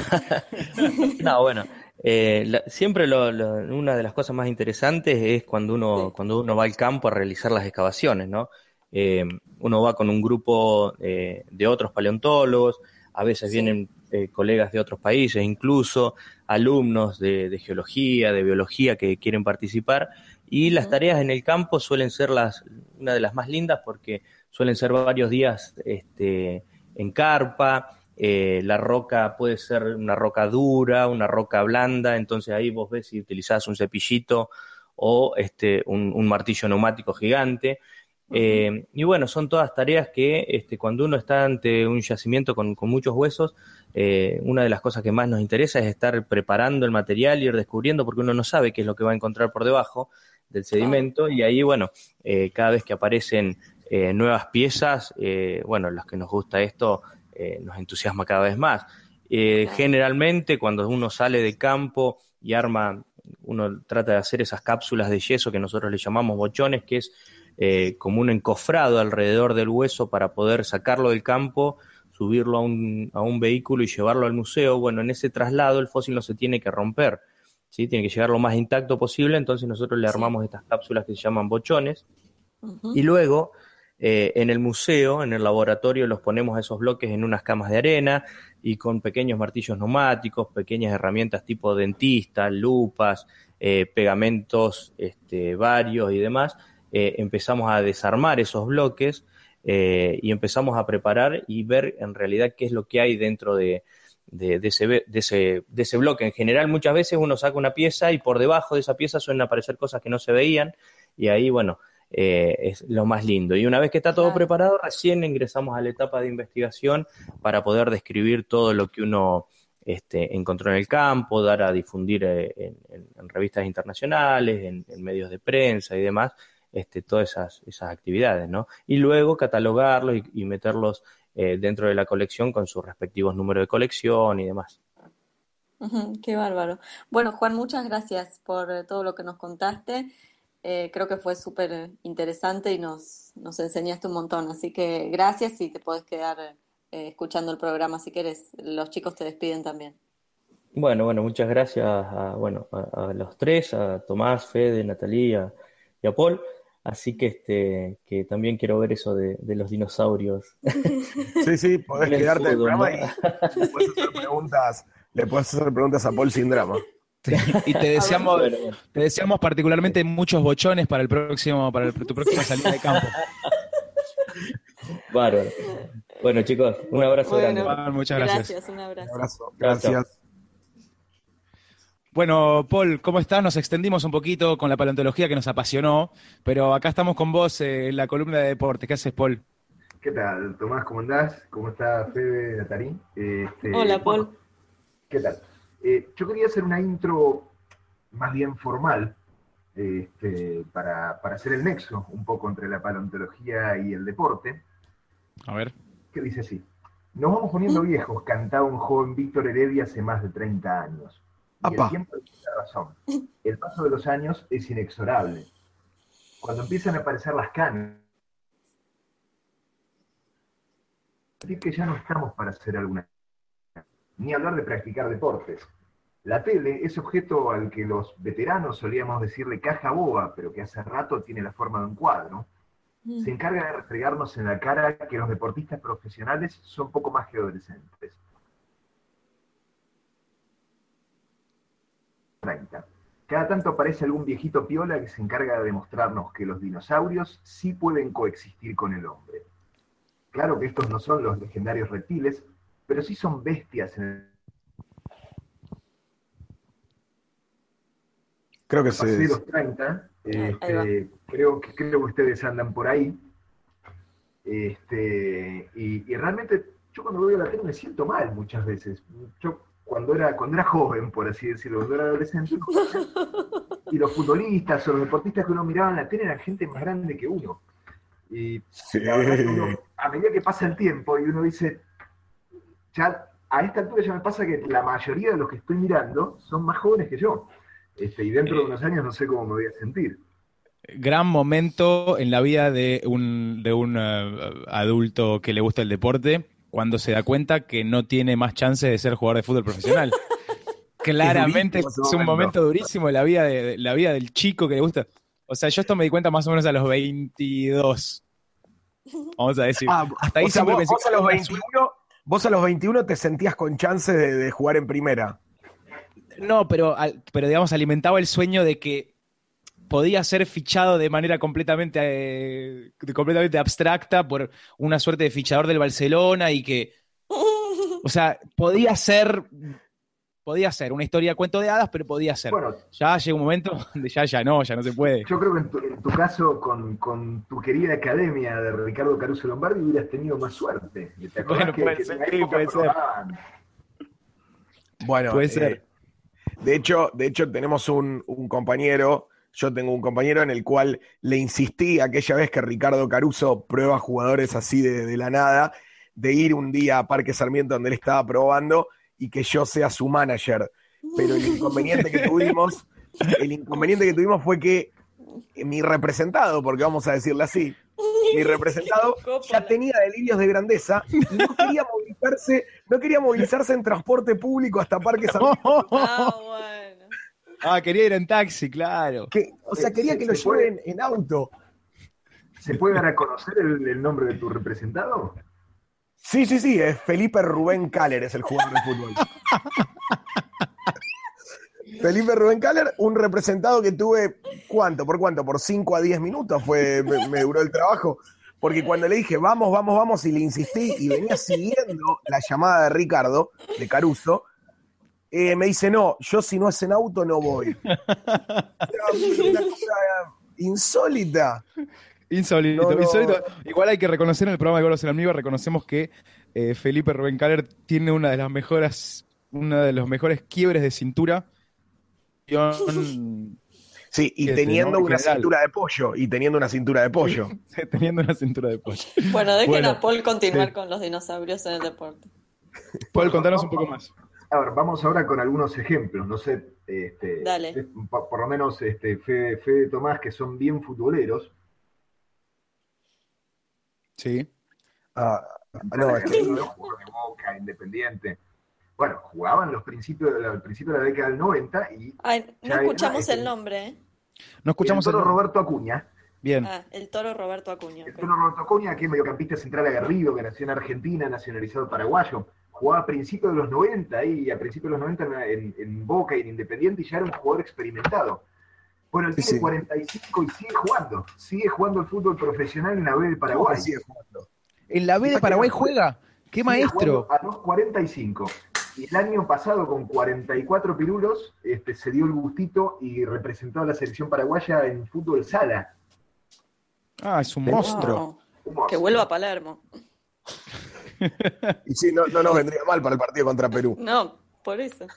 No, bueno, eh, la- siempre lo- lo- una de las cosas más interesantes es cuando uno, Sí, cuando uno va al campo a realizar las excavaciones, ¿no? Eh, Uno va con un grupo eh, de otros paleontólogos, a veces sí. vienen eh, colegas de otros países, incluso alumnos de, de geología, de biología que quieren participar, y las Ujú. tareas en el campo suelen ser las, una de las más lindas porque suelen ser varios días este, en carpa. Eh, la roca puede ser una roca dura, una roca blanda, entonces ahí vos ves si utilizás un cepillito o este, un, un martillo neumático gigante. Ujú. Eh, y bueno, son todas tareas que este, cuando uno está ante un yacimiento con, con muchos huesos, eh, una de las cosas que más nos interesa es estar preparando el material y ir descubriendo, porque uno no sabe qué es lo que va a encontrar por debajo del Claro, sedimento, y ahí, bueno, eh, cada vez que aparecen eh, nuevas piezas, eh, bueno, los que nos gusta esto, eh, nos entusiasma cada vez más. Eh, claro. generalmente, cuando uno sale de campo y arma, uno trata de hacer esas cápsulas de yeso que nosotros le llamamos bochones, que es eh, como un encofrado alrededor del hueso para poder sacarlo del campo, subirlo a un, a un vehículo y llevarlo al museo. Bueno, en ese traslado el fósil no se tiene que romper, ¿sí? Tiene que llegar lo más intacto posible, entonces nosotros le Sí. armamos estas cápsulas que se llaman bochones, y Ujú. luego eh, en el museo, en el laboratorio, los ponemos a esos bloques en unas camas de arena y con pequeños martillos neumáticos, pequeñas herramientas tipo dentista, lupas, eh, pegamentos este, varios y demás, eh, empezamos a desarmar esos bloques eh, y empezamos a preparar y ver en realidad qué es lo que hay dentro de, de, de, ese, de, ese, de ese bloque. En general, muchas veces uno saca una pieza y por debajo de esa pieza suelen aparecer cosas que no se veían, y ahí, bueno, eh, es lo más lindo. Y una vez que está todo Claro. preparado, recién ingresamos a la etapa de investigación para poder describir todo lo que uno este, encontró en el campo, dar a difundir eh, en, en, en revistas internacionales, en, en medios de prensa y demás, este, todas esas, esas actividades, ¿no? Y luego catalogarlos y, y meterlos eh, dentro de la colección con sus respectivos números de colección y demás. Ujú, qué bárbaro. Bueno, Juan, muchas gracias por eh, todo lo que nos contaste. Eh, creo que fue súper interesante y nos, nos enseñaste un montón. Así que gracias y te podés quedar eh, escuchando el programa si querés. Los chicos te despiden también. Bueno, bueno, muchas gracias a, bueno, a, a los tres, a Tomás, Fede, Natalia y a Paul. Así que este que también quiero ver eso de, de los dinosaurios. Sí, sí, podés En el quedarte en el fútbol, programa ¿no? y le podés hacer preguntas, le podés hacer preguntas a Paul sin drama. Y te deseamos, Bueno, bueno. te deseamos particularmente muchos bochones para el próximo, para el- tu próxima salida de campo. Bárbaro. Bueno, chicos, un abrazo Bueno, grande. Juan, muchas gracias. gracias, un abrazo. Un abrazo. Gracias. Gracias. Bueno, Paul, ¿cómo estás? Nos extendimos un poquito con la paleontología que nos apasionó, pero acá estamos con vos eh, en la columna de deporte. ¿Qué haces, Paul? ¿Qué tal, Tomás? ¿Cómo andás? ¿Cómo está Fede, Natarín? Este, Hola, Paul. bueno, ¿qué tal? Eh, yo quería hacer una intro más bien formal este, para, para hacer el nexo un poco entre la paleontología y el deporte, A ver. que dice así: nos vamos poniendo viejos, cantaba un joven Víctor Heredia hace más de treinta años. Y Apa. el tiempo tiene razón. El paso de los años es inexorable. Cuando empiezan a aparecer las canas, decir que ya no estamos para hacer alguna, ni hablar de practicar deportes. La tele es objeto al que los veteranos solíamos decirle caja boba, pero que hace rato tiene la forma de un cuadro. Se encarga de refregarnos en la cara que los deportistas profesionales son poco más que adolescentes. treinta. Cada tanto aparece algún viejito piola que se encarga de demostrarnos que los dinosaurios sí pueden coexistir con el hombre. Claro que estos no son los legendarios reptiles, pero sí son bestias en el Creo que pasé se... los treinta, Ahí va. este, creo, que, creo que ustedes andan por ahí, este, y, y realmente yo cuando veo la tele me siento mal muchas veces. Yo cuando era, cuando era joven, por así decirlo, cuando era adolescente, y los futbolistas o los deportistas que uno miraba en la tele eran gente más grande que uno. Y Sí. la verdad que uno, a medida que pasa el tiempo y uno dice, ya a esta altura ya me pasa que la mayoría de los que estoy mirando son más jóvenes que yo. Este, y dentro de unos años no sé cómo me voy a sentir. Gran momento en la vida de un, de un eh, adulto que le gusta el deporte, cuando se da cuenta que no tiene más chances de ser jugador de fútbol profesional. Claramente Es durísimo es ese un momento. momento durísimo de la vida, de, de la vida del chico que le gusta. O sea, yo esto me di cuenta más o menos a los veintidós. Vamos a decir. Ah, Hasta ahí o sea, siempre vos, pensé vos que a los era una veintiuno, vos a los veintiuno te sentías con chances de, de jugar en primera. No, pero, al- pero digamos, alimentaba el sueño de que podía ser fichado de manera completamente, eh, completamente abstracta por una suerte de fichador del Barcelona y que, o sea, podía ser, podía ser una historia de cuento de hadas, pero podía ser. Bueno, Ya llega un momento donde ya, ya no, ya no se puede. yo creo que en tu, en tu caso, con, con tu querida academia de Ricardo Caruso Lombardi, hubieras tenido más suerte. ¿Te acordás Bueno, que, puede que ser, en la sí, época puede ser. probaban? Bueno, Puede eh, ser. de hecho, de hecho tenemos un, un compañero, yo tengo un compañero en el cual le insistí aquella vez que Ricardo Caruso prueba jugadores así de, de la nada, de ir un día a Parque Sarmiento donde él estaba probando y que yo sea su manager. Pero el inconveniente que tuvimos, el inconveniente que tuvimos fue que mi representado, porque vamos a decirle así, mi representado ya tenía delirios de grandeza y no quería movilizarse, no quería movilizarse en transporte público hasta Parque Sarmiento. Ah, bueno. Ah, quería ir en taxi, claro. Que, o sea, quería que lo ¿Se puede? lleven en auto. ¿Se puede dar a conocer el, el nombre de tu representado? Sí, sí, sí, es Felipe Rubén Caller, es el jugador de fútbol. Felipe Rubén Caller, un representado que tuve, ¿cuánto? ¿Por cuánto? Por cinco a diez minutos fue, me, me duró el trabajo. porque cuando le dije vamos, vamos, vamos, y le insistí y venía siguiendo la llamada de Ricardo, de Caruso, eh, me dice, no, yo si no es en auto no voy. Una cosa insólita. Insólito, No, no. insólito. Igual hay que reconocer en el programa de Gordos en Almíbar, reconocemos que eh, Felipe Rubén Caler tiene una de las mejores, una de los mejores quiebres de cintura. Sí, y Este, teniendo ¿no? En una general. cintura de pollo, y teniendo una cintura de pollo. Teniendo una cintura de pollo. Bueno, dejen Bueno, a Paul continuar sí. con los dinosaurios en el deporte. Paul, contanos un poco más. A ver, vamos ahora con algunos ejemplos, no sé, este, Dale. este, por, por lo menos este, Fede, Fede Tomás, que son bien futboleros. Sí. Ah, no, es que... Jugador de Boca, Independiente. Bueno, jugaban los principios de la, al principio de la década del noventa y Ay, no ya escuchamos era, el nombre, ¿eh? No escuchamos el toro el- Roberto Acuña. Bien. Ah, el toro Roberto Acuña. El ok. toro Roberto Acuña, que es mediocampista central aguerrido, que nació en Argentina, nacionalizado paraguayo. Jugaba a principios de los noventa y a principios de los noventa en, en Boca y en Independiente, y ya era un jugador experimentado. Bueno, él Sí, tiene sí. cuarenta y cinco y sigue jugando. Sigue jugando el fútbol profesional en la B de ¿Cómo Paraguay. que sigue jugando? ¿En la B de Paraguay juega? ¡Qué Sigue maestro! jugando a los cuarenta y cinco. Y el año pasado, con cuarenta y cuatro pirulos, este, se dio el gustito y representó a la selección paraguaya en fútbol sala. Ah, es un monstruo. No, Un monstruo. que vuelva a Palermo. Y sí, no, no nos vendría mal para el partido contra Perú. No, por eso.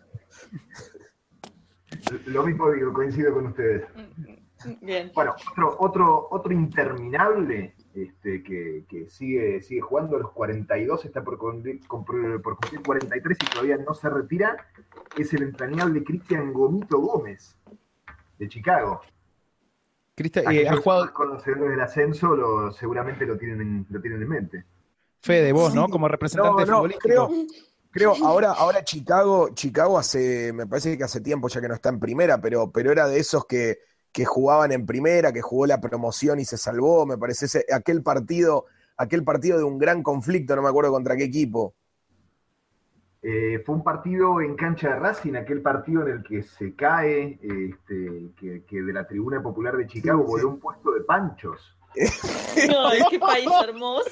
Lo mismo digo, coincido con ustedes. Bien. Bueno, otro, otro, otro interminable este, que, que sigue, sigue jugando a los cuarenta y dos, está por, cumplir- por cumplir cuarenta y tres y todavía no se retira, es el entrañable Cristian Gomito Gómez, de Chicago. Cristian, eh, Aquellos has jugado más conocedores del ascenso lo, seguramente lo tienen, en, lo tienen en mente. Fede, vos, ¿no? Sí. Como representante No, no, futbolístico. creo, creo ahora, ahora Chicago, Chicago hace, me parece que hace tiempo ya que no está en primera, pero, pero era de esos que, que jugaban en primera, que jugó la promoción y se salvó, me parece ese, aquel partido, aquel partido de un gran conflicto, no me acuerdo contra qué equipo. Eh, fue un partido en cancha de Racing, aquel partido en el que se cae, este, que, que de la tribuna popular de Chicago Sí, sí. voló un puesto de panchos. Ay, qué país hermoso.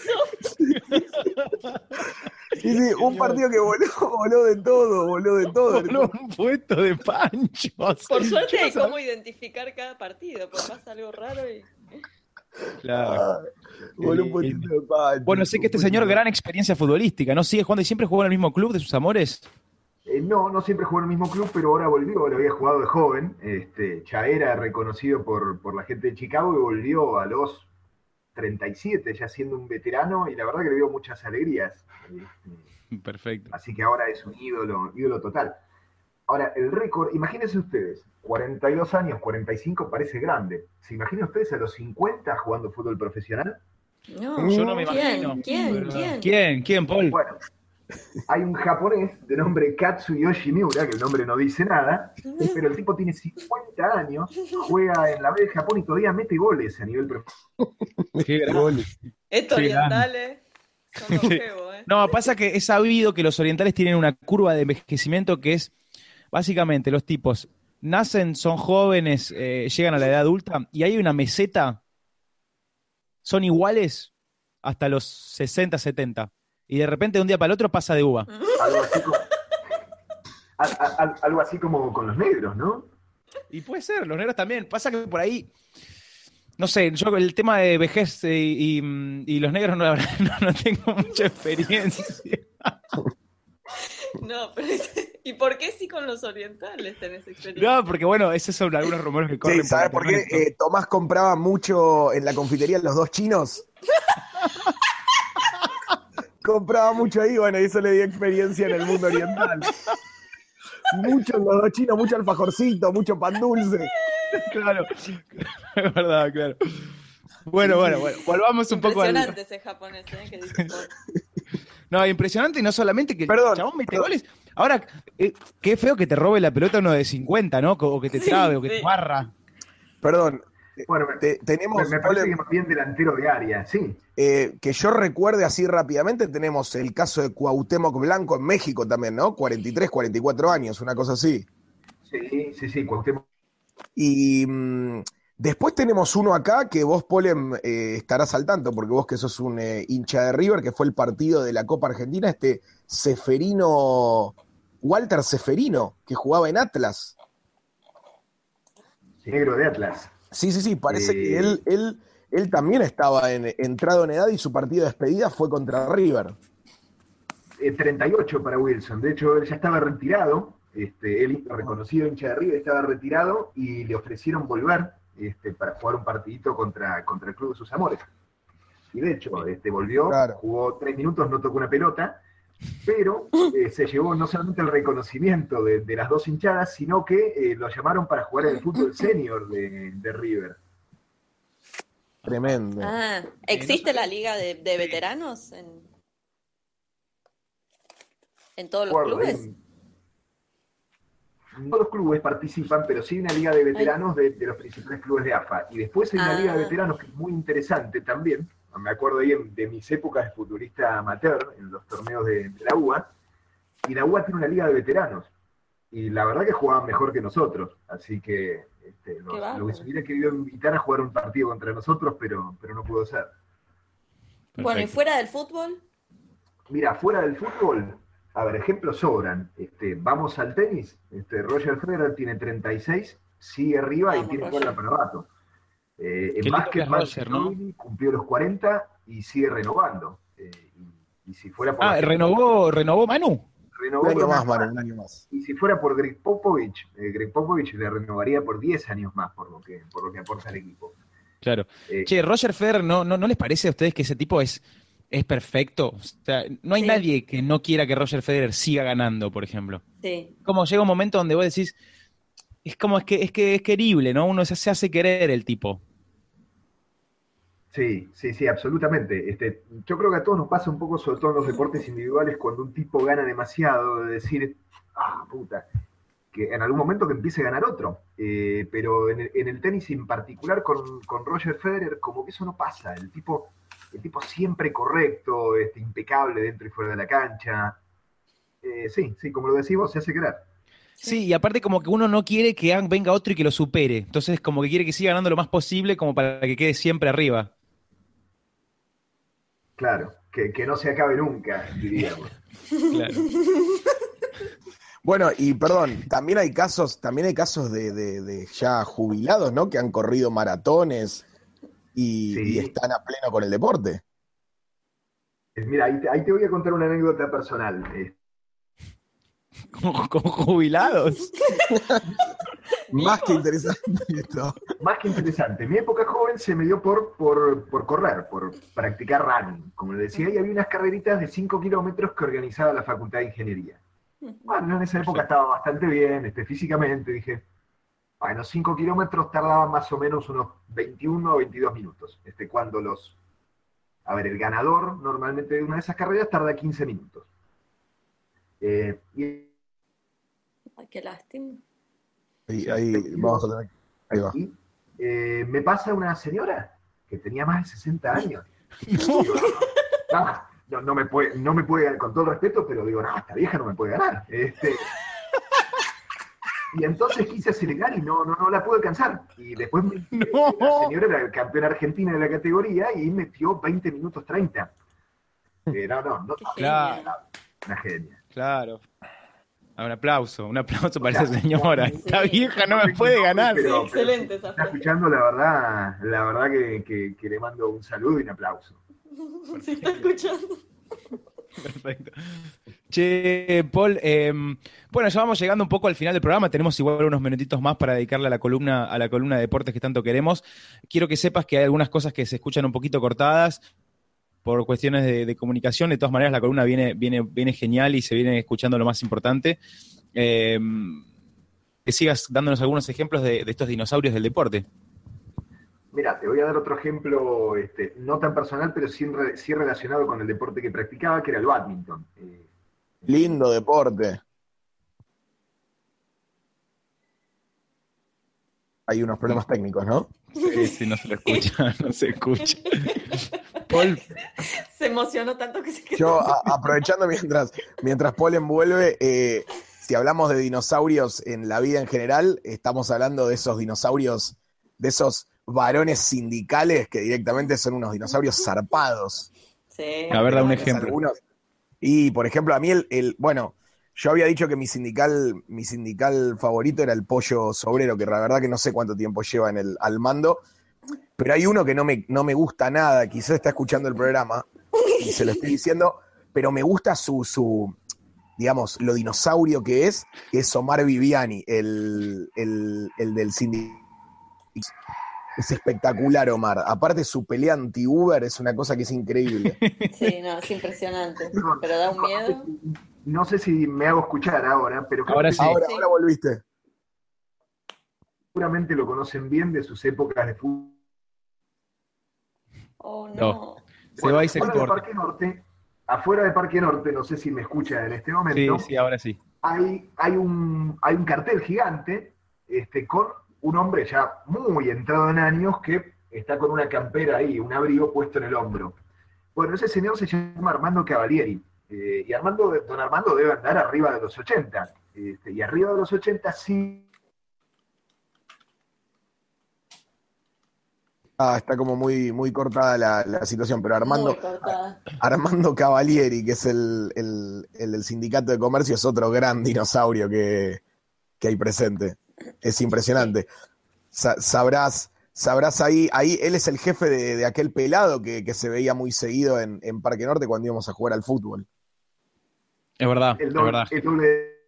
Sí, sí, un partido que voló, voló de todo, voló de todo. Voló un puesto de panchos. Por suerte Yo no hay sabía. cómo identificar cada partido, pues pasa algo raro y... Claro. Ah, voló un puestito de pancho. Bueno, sé que este señor, gran experiencia futbolística, ¿no? Sigue jugando y siempre jugó en el mismo club de sus amores. Eh, no, no siempre jugó en el mismo club, pero ahora volvió, ahora había jugado de joven, este, ya era reconocido por, por la gente de Chicago y volvió a los treinta y siete, ya siendo un veterano, y la verdad que le dio muchas alegrías. Este, Perfecto. así que ahora es un ídolo, ídolo total. Ahora, el récord, imagínense ustedes, cuarenta y dos años, cuarenta y cinco parece grande. ¿Se imaginan ustedes a los cincuenta jugando fútbol profesional? No, Yo no me ¿quién? imagino. ¿Quién? Pero- ¿Quién? ¿Quién? ¿Quién, Paul? Bueno, hay un japonés de nombre Katsuyoshi Miura, que el nombre no dice nada, pero el tipo tiene cincuenta años, juega en la B de Japón y todavía mete goles a nivel profesional. Qué grande. Estos Qué orientales son longevos, ¿eh? No, pasa que es sabido que los orientales tienen una curva de envejecimiento que es, básicamente, los tipos nacen, son jóvenes, eh, llegan a la edad adulta y hay una meseta, son iguales hasta los sesenta, setenta. Y de repente, de un día para el otro, pasa de uva. Algo así como, a- a- a- algo así como con los negros, ¿no? Y puede ser, los negros también. Pasa que por ahí, no sé, yo el tema de vejez eh, y, y los negros no, la verdad, no, no tengo mucha experiencia. No, pero... ¿Y por qué sí con los orientales tenés experiencia? No, porque bueno, esos son algunos rumores que corren. Sí, ¿sabes por qué? internet, ¿no? Eh, Tomás compraba mucho en la confitería Los Dos Chinos. Compraba mucho ahí, bueno, y eso le dio experiencia en el mundo oriental. Mucho en Los Dos Chinos, mucho alfajorcito, mucho pan dulce. Claro, es verdad, claro. Bueno, bueno, bueno, volvamos un poco al... Impresionante ese japonés, ¿eh? Que dice Paul. No, impresionante y no solamente que Perdón, el chabón mete perdón. goles. Ahora, eh, qué feo que te robe la pelota uno de cincuenta, ¿no? O que te Sí, trabe, o que sí. te barra. Perdón, Bueno, me, te- tenemos, me- me parece Ole, que más bien delantero de área, sí. eh, que yo recuerde así rápidamente, tenemos el caso de Cuauhtémoc Blanco en México también, ¿no? cuarenta y tres, cuarenta y cuatro años, una cosa así. Sí, sí, sí, Cuauhtémoc. Y mm, Después tenemos uno acá que vos, Polen, eh, estarás al tanto, porque vos que sos un eh, hincha de River, que fue el partido de la Copa Argentina, este Ceferino, Walter Ceferino, que jugaba en Atlas. Negro de Atlas. Sí, sí, sí, parece Eh, que él, él, él también estaba en, entrado en edad y su partido de despedida fue contra River. Eh, treinta y ocho para Wilson. De hecho, él ya estaba retirado. Este, él, reconocido hincha de River, estaba retirado y le ofrecieron volver este, para jugar un partidito contra, contra el club de sus amores. Y de hecho, este, volvió, Claro. jugó tres minutos, no tocó una pelota, pero eh, se llevó no solamente el reconocimiento de, de las dos hinchadas, sino que eh, lo llamaron para jugar en el fútbol senior de, de River. Tremendo. Ah, ¿existe la liga de, de veteranos en, en todos los Acuerdo, clubes? ¿eh? No todos los clubes participan, pero sí hay una liga de veteranos de, de los principales clubes de A F A. Y después hay una Ah. liga de veteranos que es muy interesante también. Me acuerdo ahí de mis épocas de futbolista amateur, en los torneos de, de la U A. Y la U A tiene una liga de veteranos. Y la verdad que jugaban mejor que nosotros. así que este, los, bárbaro. los hubiera querido invitar a jugar un partido contra nosotros, pero, pero no pudo ser. Bueno, ¿y Perfecto. fuera del fútbol? Mira, fuera del fútbol, a ver, ejemplos sobran. Este, vamos al tenis. Este, Roger Federer tiene treinta y seis, sigue arriba y Vamos, tiene Roger. cuerda para rato. Eh, Qué en lindo básquet, que es Mike Roger, ¿no? Ginóbili cumplió los cuarenta y sigue renovando. Eh, y, y si fuera por Ah, la- renovó, renovó Manu. renovó Un año por más, una- Manu, un año más. Y si fuera por Greg Popovich, eh, Greg Popovich le renovaría por diez años más por lo que, por lo que aporta al equipo. Claro. Eh, Che, Roger Federer, ¿no, no, ¿no les parece a ustedes que ese tipo es, es perfecto? O sea, no hay Sí. nadie que no quiera que Roger Federer siga ganando, por ejemplo. Sí. Como llega un momento donde vos decís, es como es que es que es querible, ¿no? Uno se, se hace querer el tipo. Sí, sí, sí, absolutamente. Este, yo creo que a todos nos pasa un poco, sobre todo en los deportes individuales, cuando un tipo gana demasiado, de decir, ah, puta, que en algún momento que empiece a ganar otro. Eh, pero en el, en el tenis en particular con, con Roger Federer, como que eso no pasa. El tipo, el tipo siempre correcto, este, impecable dentro y fuera de la cancha. Eh, sí, sí, como lo decís vos, se hace querer. Sí, y aparte como que uno no quiere que hagan- venga otro y que lo supere. Entonces como que quiere que siga ganando lo más posible como para que quede siempre arriba. Claro, que, que no se acabe nunca, diríamos. Claro. Bueno, y perdón, también hay casos, también hay casos de, de- de ya jubilados, ¿no? Que han corrido maratones y, Sí. y están a pleno con el deporte. Mira, ahí te, ahí te voy a contar una anécdota personal. Eh, Como, como jubilados. Más que interesante esto. Más que interesante. Mi época joven se me dio por, por, por correr, por practicar running. Como le decía, y había unas carreritas de cinco kilómetros que organizaba la Facultad de Ingeniería. Bueno, en esa época estaba bastante bien, este, físicamente. Dije, bueno, cinco kilómetros tardaban más o menos unos veintiuno o veintidós minutos. Este, cuando los... A ver, el ganador normalmente de una de esas carreras tarda quince minutos. Eh, y Ay, qué lástima. Ahí, ahí vamos a tener. Ahí va. Y eh, me pasa una señora que tenía más de sesenta años. No. Digo, no, no, no me puede, no me puede ganar, con todo el respeto, pero digo, no, esta vieja no me puede ganar. Este, y entonces quise acelerar y no, no, no la pude alcanzar. Y después me, No. la señora era campeona argentina de la categoría y metió veinte minutos treinta. Eh, no, no, no. Qué Claro. Una genia. Claro. Ah, un aplauso, un aplauso para O sea, esa señora. sí. Esta vieja no me puede ganar. Sí, Pero- excelente esa Está frase. escuchando, la verdad, la verdad que, que, que le mando un saludo y un aplauso. Se está escuchando. Perfecto. Che, Paul, eh, bueno, ya vamos llegando un poco al final del programa. Tenemos igual unos minutitos más para dedicarle a la columna, a la columna de deportes que tanto queremos. Quiero que sepas que hay algunas cosas que se escuchan un poquito cortadas por cuestiones de, de comunicación. De todas maneras, la columna viene, viene, viene genial y se viene escuchando lo más importante. Eh, que sigas dándonos algunos ejemplos de, de estos dinosaurios del deporte. Mira, te voy a dar otro ejemplo, este, no tan personal, pero sí, re- sí relacionado con el deporte que practicaba, que era el bádminton. Eh, Lindo deporte. Hay unos problemas técnicos, ¿no? Sí, sí, no se lo escucha, no se escucha. Paul, Se emocionó tanto que se quedó. Yo, a- aprovechando mientras, mientras Paul envuelve, eh, si hablamos de dinosaurios en la vida en general, estamos hablando de esos dinosaurios de esos varones sindicales que directamente son unos dinosaurios zarpados. Sí. A ver, da un Algunos- ejemplo. algunos- Y, por ejemplo, a mí el, el- bueno, yo había dicho que mi sindical, mi sindical favorito era el Pollo Sobrero, que la verdad que no sé cuánto tiempo lleva en el, al mando, pero hay uno que no me, no me gusta nada, quizás está escuchando el programa, y se lo estoy diciendo, pero me gusta su, su digamos, lo dinosaurio que es, que es Omar Viviani, el, el, el del sindicato. Es espectacular, Omar. Aparte, su pelea anti-Uber es una cosa que es increíble. Sí, no, es impresionante. Pero da un miedo. No sé si me hago escuchar ahora, pero creo Ahora que sí. Ahora, Sí. ahora volviste. seguramente lo conocen bien de sus épocas de fútbol. Oh, no. No. Se va y se Afuera de exporta. Parque Norte, afuera de Parque Norte, no sé si me escucha en este momento, Sí, sí, ahora sí. hay, hay, un, hay un cartel gigante este, con un hombre ya muy entrado en años que está con una campera ahí, un abrigo puesto en el hombro. Bueno, ese señor se llama Armando Cavalieri, eh, y Armando, don Armando debe andar arriba de los ochenta, este, y arriba de los ochenta sí. Ah, está como muy, muy cortada la, la situación, pero Armando, Muy cortada. Armando Cavalieri, que es el, el, el del Sindicato de Comercio, es otro gran dinosaurio que, que hay presente. Es impresionante. Sa- sabrás, sabrás ahí, ahí él es el jefe de, de aquel pelado que, que se veía muy seguido en, en Parque Norte cuando íbamos a jugar al fútbol. Es verdad, El es doble, verdad. el doble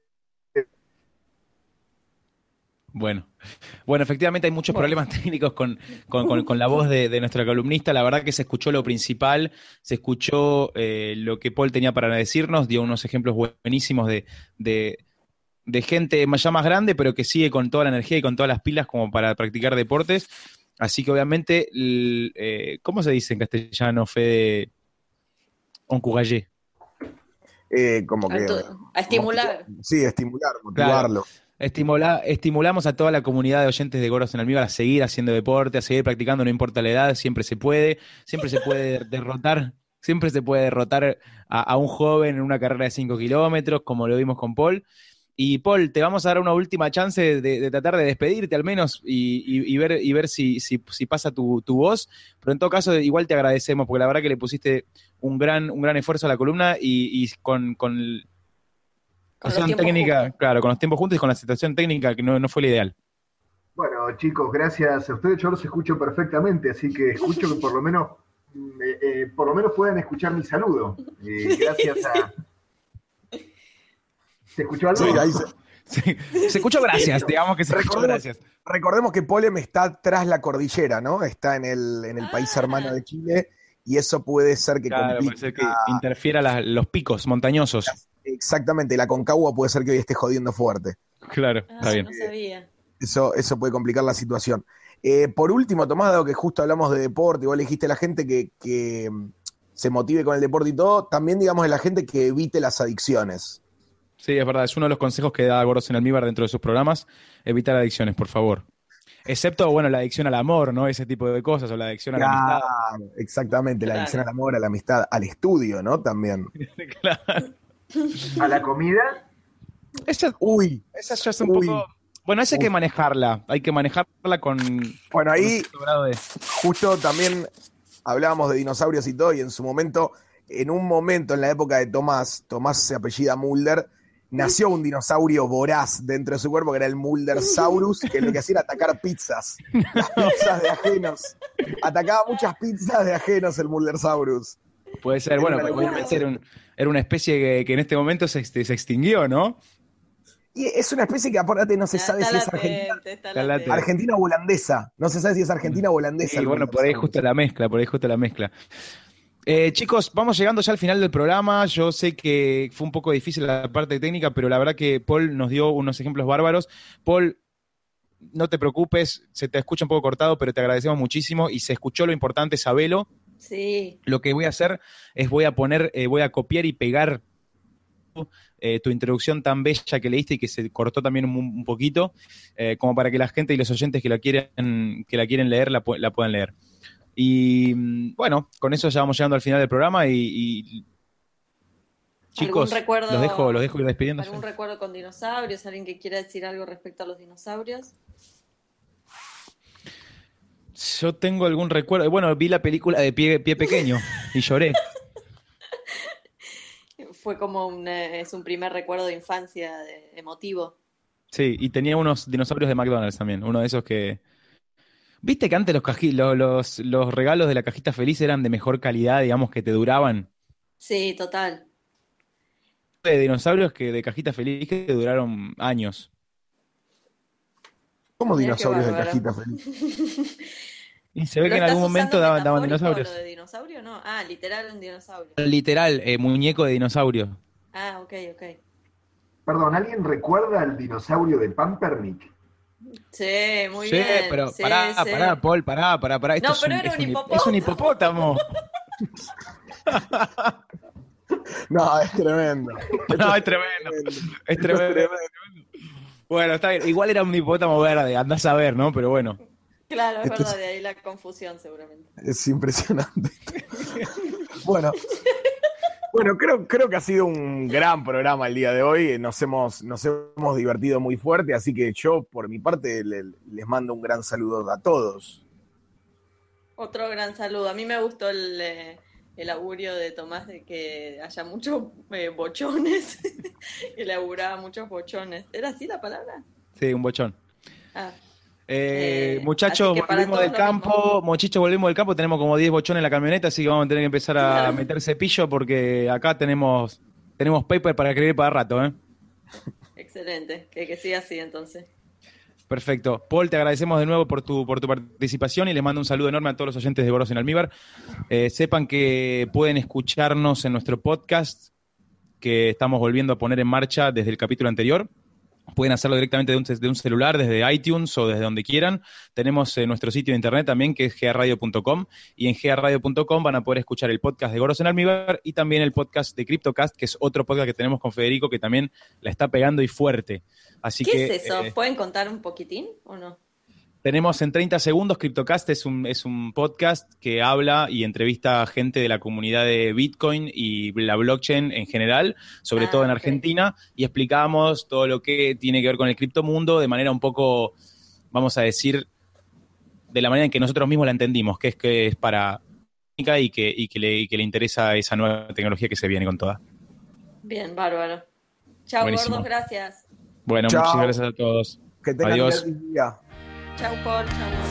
Bueno, bueno, efectivamente hay muchos problemas técnicos con, con, con- con la voz de, de nuestra columnista. La verdad que se escuchó lo principal, se escuchó eh, lo que Paul tenía para decirnos, dio unos ejemplos buenísimos de, de, de gente más- ya más grande, pero que sigue con toda la energía y con todas las pilas como para practicar deportes. Así que obviamente, l- eh, ¿cómo se dice en castellano, Fede? Encouragé. Eh, como A, que. tu- a estimular. Sí, estimular, motivarlo. Estimula- estimulamos a toda la comunidad de oyentes de Gordos en Almíbar a seguir haciendo deporte, a seguir practicando, no importa la edad, siempre se puede, siempre se puede derrotar, siempre se puede derrotar a, a un joven en una carrera de cinco kilómetros, como lo vimos con Paul. Y Paul, te vamos a dar una última chance de, de tratar de despedirte al menos y, y- y ver, y ver si, si, si pasa tu, tu voz, pero en todo caso igual te agradecemos, porque la verdad que le pusiste un gran, un gran esfuerzo a la columna y, y con... con Con los situación tiempos técnica, justos. claro, con los tiempos juntos y con la situación técnica que no, no fue la ideal. Bueno, chicos, gracias a ustedes. Yo los escucho perfectamente, así que escucho que por lo menos, mm, eh, eh, por lo menos puedan escuchar mi saludo. Eh, gracias a. ¿Se escuchó algo? Sí, ahí se- Sí. Se escuchó gracias, digamos que se escuchó Recordemos, gracias. recordemos que Polem está tras la cordillera, ¿no? Está en el, en el país Ah. hermano de Chile y eso puede ser que Claro, puede complique. ser que interfiera las- los picos montañosos. Exactamente, la Concagua puede ser que hoy esté jodiendo fuerte. Claro, está Ah, bien. no sabía. Eso, eso puede complicar la situación. Eh, por último, Tomás, dado que justo hablamos de deporte, igual le dijiste a la gente que, que mm, se motive con el deporte y todo, también digamos a la gente que evite las adicciones. Sí, es verdad, es uno de los consejos que da Gordos en Almíbar dentro de sus programas, evitar adicciones, por favor. Excepto, bueno, la adicción al amor, ¿no? Ese tipo de cosas, o la adicción a la amistad. Claro, exactamente, la Claro. adicción al amor, a la amistad, al estudio, ¿no? También. Claro. A la comida. Esa, Uy, esa ya es un Uy. poco... Bueno, esa hay Uy. que manejarla, hay que manejarla con... bueno, con un ahí cierto grado de... justo también hablábamos de dinosaurios y todo, y en su momento, en un momento en la época de Tomás, Tomás se apellida Mulder, nació un dinosaurio voraz dentro de su cuerpo, que era el Muldersaurus, que lo que hacía era atacar pizzas, las pizzas de ajenos. Atacaba muchas pizzas de ajenos el Muldersaurus. Puede ser, Era bueno, una locura. obviamente era, un- era una especie que, que en este momento se, este, se extinguió, ¿no? Y es una especie que aparte no se Ah, sabe está si es argentina, latente, está Está latente. argentina o holandesa. No se sabe si es argentina o holandesa. Sí, el bueno, por ahí Muldersaurus. justo la mezcla, por ahí justo la mezcla. Eh, chicos, vamos llegando ya al final del programa. Yo sé que fue un poco difícil la parte técnica, pero la verdad que Paul nos dio unos ejemplos bárbaros. Paul, no te preocupes, se te escucha un poco cortado, pero te agradecemos muchísimo y se escuchó lo importante, sabelo. Sí. Lo que voy a hacer es voy a poner, eh, voy a copiar y pegar eh, tu introducción tan bella que leíste y que se cortó también un, un poquito, eh, como para que la gente y los oyentes que la quieren, que la quieren leer la, pu- la puedan leer. Y mm, bueno, con eso ya vamos llegando al final del programa y, y chicos, ¿Algún recuerdo- los dejo, los dejo ir despidiéndose. ¿Algún recuerdo con dinosaurios? ¿Alguien que quiera decir algo respecto a los dinosaurios? Yo tengo algún recuerdo. Bueno, vi la película de Pie, Pie Pequeño y lloré. Fue como un, eh, es un primer recuerdo de infancia de- emotivo. Sí, y tenía unos dinosaurios de McDonald's también. Uno de esos que. ¿Viste que antes los, caji- lo- los, los regalos de la cajita feliz eran de mejor calidad, digamos, que te duraban? Sí, total. De dinosaurios que de cajita feliz que duraron años. Como Mirá qué dinosaurios de bárbaro. cajita feliz. Y se ve ¿Lo que en estás algún usando momento daban, daban metafórico dinosaurios. lo de dinosaurio? No. Ah, literal un dinosaurio. Literal, eh, muñeco de dinosaurio. Ah, ok, ok. Perdón, ¿alguien recuerda al dinosaurio de Pampernick? Sí, muy Sí, bien. pero Sí, pará, sí. pará, Paul, pará, pará, pará. Esto No, es pero un, era es un un, hipopótamo. es un hipopótamo. No, es tremendo. No, es tremendo. Es tremendo. Bueno, está bien. Igual era un hipopótamo verde, andás a ver, ¿no? Pero bueno. Claro, es Esto verdad, es- de ahí la confusión seguramente. Es impresionante. Bueno, bueno, creo, creo que ha sido un gran programa el día de hoy. Nos hemos, nos hemos divertido muy fuerte, así que yo, por mi parte, le- les mando un gran saludo a todos. Otro gran saludo. A mí me gustó el, eh, el augurio de Tomás de que haya muchos eh, bochones, que le auguraba muchos bochones. ¿Era así la palabra? Sí, un bochón. Ah, Eh, Eh, muchachos, así que para volvimos todos del lo campo. Muchachos, volvimos del campo. Tenemos como diez bochones en la camioneta, así que vamos a tener que empezar a Claro. meter cepillo porque acá tenemos, tenemos paper para escribir para rato, ¿eh? excelente. Que, que siga así entonces. Perfecto. Paul, te agradecemos de nuevo por tu, por tu participación y les mando un saludo enorme a todos los oyentes de Goros en Almíbar. Eh, sepan que pueden escucharnos en nuestro podcast que estamos volviendo a poner en marcha desde el capítulo anterior. Pueden hacerlo directamente de un, de un celular, desde iTunes o desde donde quieran. Tenemos eh, nuestro sitio de internet también, que es g a radio punto com, y en g a radio punto com van a poder escuchar el podcast de Goros en Almíbar y también el podcast de CryptoCast, que es otro podcast que tenemos con Federico, que también la está pegando y fuerte. Así ¿Qué que, es eso? eh, ¿Pueden contar un poquitín o no? tenemos en treinta segundos, CryptoCast es un, es un podcast que habla y entrevista a gente de la comunidad de Bitcoin y la blockchain en general, sobre Ah, todo en ok. Argentina, y explicamos todo lo que tiene que ver con el criptomundo de manera un poco, vamos a decir, de la manera en que nosotros mismos la entendimos, que es que es para y que, y que, le, y que le interesa esa nueva tecnología que se viene con toda. Bien, bárbaro. Chao, Buenísimo. gordos, gracias. Bueno, Chao. muchas gracias a todos. Que tengan Adiós. un gran día. Chao, Paul. Chao, gordos.